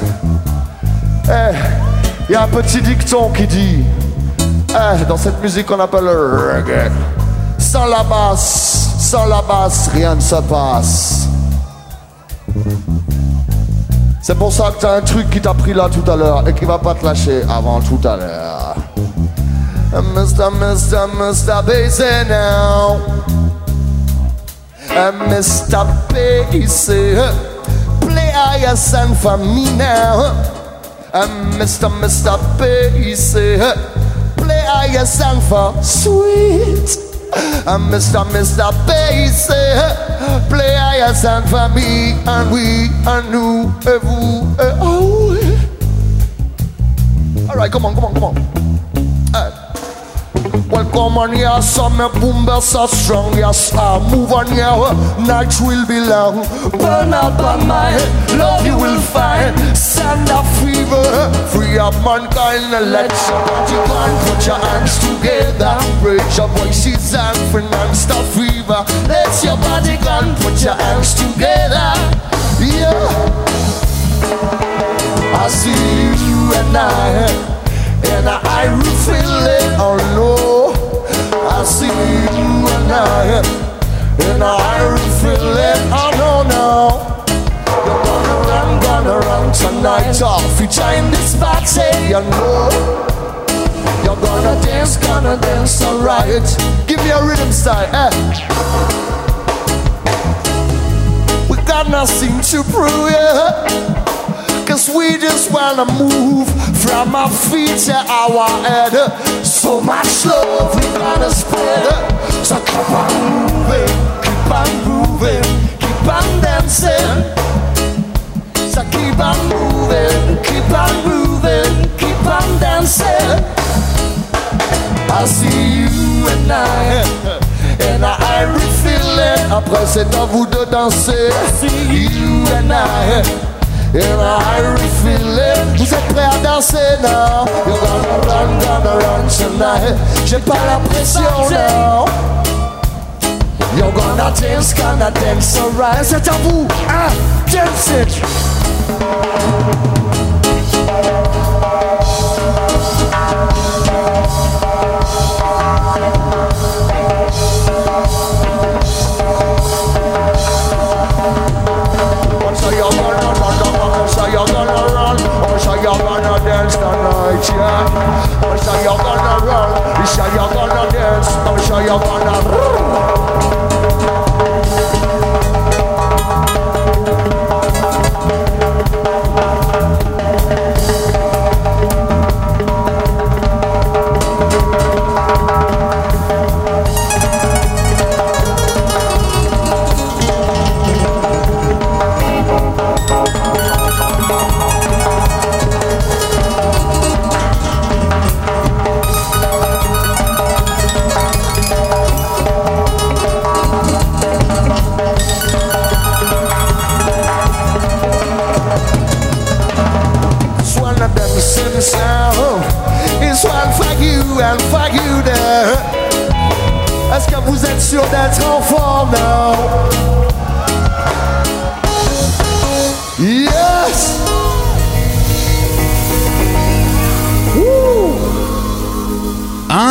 Il y a un petit dicton qui dit dans cette musique qu'on appelle le reggae, sans la basse, rien ne se passe. C'est pour ça que t'as un truc qui t'a pris là tout à l'heure et qui va pas te lâcher avant tout à l'heure. Mr. Bassy now. Mr. Bassy, play ISN for me now. Mr. Bassy, play ISN for sweet. Mr. Bassy, play ISN for me and we and nous et vous et oh. Alright, come on. Hey. Well, come on here, some boom bells are strong. Yes, move on here, night will be long. Burn out on my head, love you will find. Send a fever, free up mankind. Let your body go and put your hands together. Raise your voices and for non-stop fever. Let your body go and put your hands together. Yeah, I see you and I will feel it, oh no. I see you and I will feel it, oh no. You're gonna run tonight off. You join this party, you know. You're gonna dance alright. Give me a rhythm style, eh? We got nothing to prove, yeah. 'Cause we just wanna move from our feet to our head. So much love we gotta spread. So keep on moving, keep on dancing. So keep on moving, keep on dancing. I see you and I will feel it. Après c'est à vous de danser. I see you and I will feel it. Vous êtes prêts à danser now? You're gonna run tonight. J'ai pas la pression now. You're gonna dance alright. C'est à vous, hein? Dance it. So you're gonna run, so you're gonna dance tonight, yeah. So you're gonna run, so you're gonna dance, so you're gonna It's one for you and for you there. Est-ce que vous êtes sûr d'être en forme now? Yes!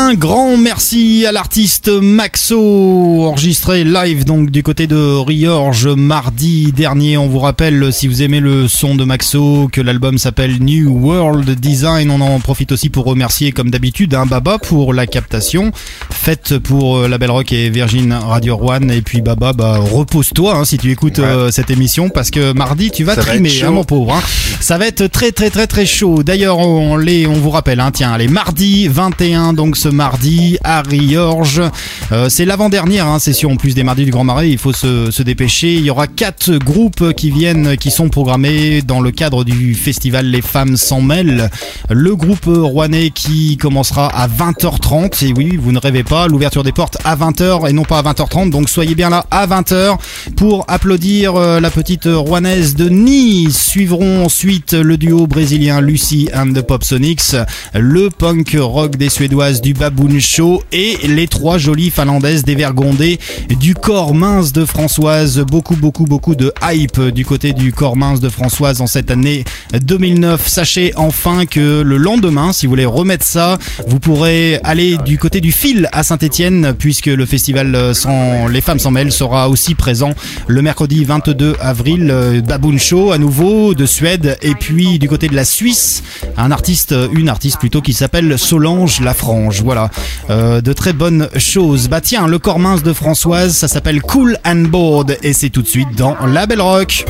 Un grand merci à l'artiste Maxo, enregistré live donc du côté de Riorges mardi dernier. On vous rappelle, si vous aimez le son de Maxo, que l'album s'appelle New World Design. On en profite aussi pour remercier comme d'habitude Baba pour la captation faite pour Label Rock et Virgin Radio One. Et puis Baba, repose-toi si tu écoutes cette émission, parce que mardi tu vas trimer, mon pauvre. Ça va être très très très très chaud. D'ailleurs on vous rappelle, allez, mardi 21, donc ce mardi à Riorges, c'est l'avant-dernière session en plus des mardis du Grand Marais, il faut se dépêcher. Il y aura 4 groupes qui sont programmés dans le cadre du festival Les Femmes s'en mêlent. Le groupe rouennais qui commencera à 20h30, et oui, vous ne rêvez pas, l'ouverture des portes à 20h et non pas à 20h30, donc soyez bien là à 20h pour applaudir la petite rouennaise de Nice. Suivront ensuite le duo brésilien Lucy and the Popsonics, le punk rock des Suédoises du Baboon Show et les 3 jolies finlandaises dévergondées du corps mince de Françoise. Beaucoup de hype du côté du corps mince de Françoise en cette année 2009. Sachez enfin que le lendemain, si vous voulez remettre ça, vous pourrez aller du côté du Fil à Saint-Étienne, puisque le festival Les Femmes s'en mêlent sera aussi présent le mercredi 22 avril. Baboon Show à nouveau de Suède, et puis du côté de la Suisse, une artiste plutôt qui s'appelle Solange Lafrange. Voilà, de très bonnes choses. Tiens, le corps mince de Françoise, ça s'appelle Cool and Bored, et c'est tout de suite dans Label Rock.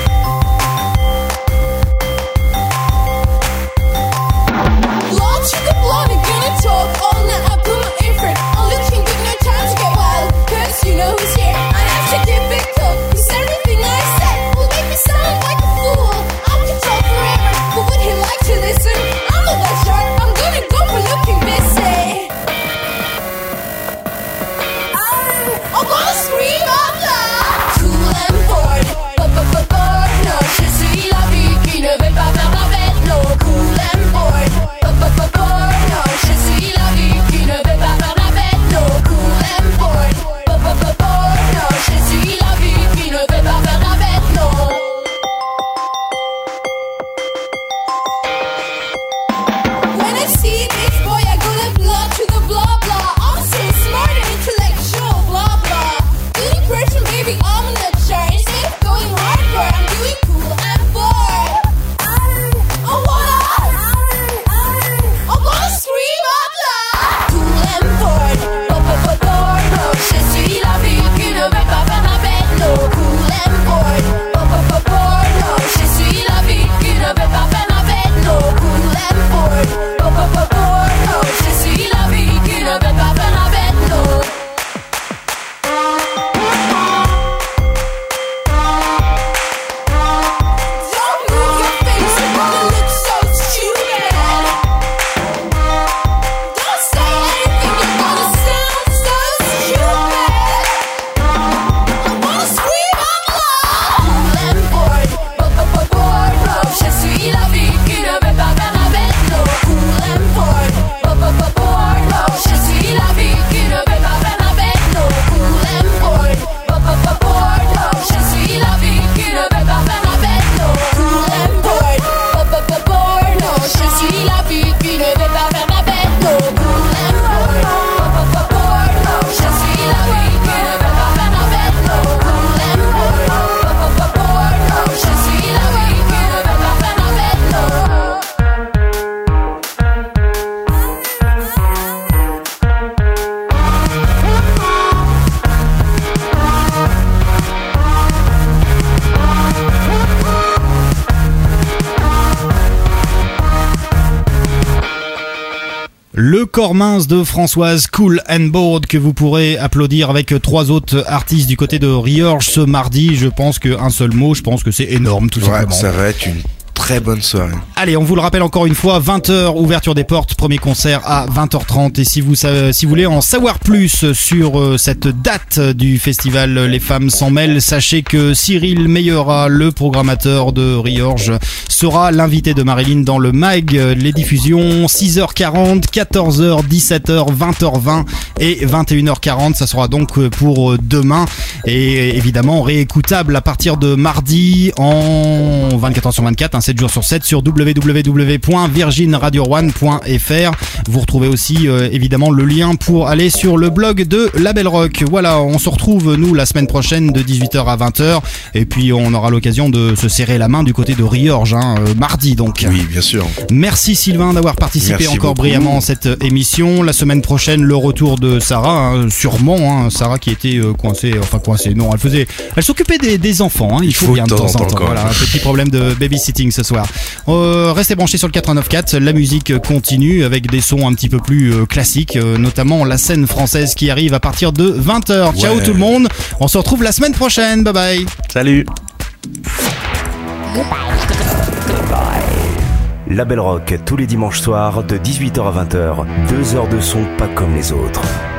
Le corps mince de Françoise, Cool and Bored, que vous pourrez applaudir avec 3 autres artistes du côté de Riorges ce mardi. Je pense qu'un seul mot, je pense que c'est énorme, tout simplement. Ça va être une très bonne soirée. Allez, on vous le rappelle encore une fois, 20h, ouverture des portes, premier concert à 20h30. Et si vous voulez en savoir plus sur cette date du festival Les Femmes s'en mêlent, sachez que Cyril Meillera, le programmateur de Riorges, sera l'invité de Marilyn dans le MAG. Les diffusions 6h40, 14h, 17h, 20h20 et 21h40. Ça sera donc pour demain. Et évidemment réécoutable à partir de mardi en 24h sur 24, 7 jours sur 7 sur www.virginradio1.fr. Vous retrouvez aussi évidemment le lien pour aller sur le blog de Label Rock. Voilà, on se retrouve nous la semaine prochaine de 18h à 20h et puis on aura l'occasion de se serrer la main du côté de Riorges, mardi donc. Oui, bien sûr. Merci Sylvain d'avoir participé Merci encore beaucoup. brillamment à cette émission. La semaine prochaine, le retour de Sarah, sûrement. Sarah qui était coincée, non, elle s'occupait des enfants. Il faut bien de temps en temps. Voilà, un petit problème de babysitting ce soir. Restez branchés sur le 89.4. La musique continue avec des sons un petit peu plus classiques, notamment la scène française qui arrive à partir de 20h. Ciao tout le monde. On se retrouve la semaine prochaine. Bye bye. Salut. Label Rock tous les dimanches soirs de 18h à 20h. 2 heures de son pas comme les autres.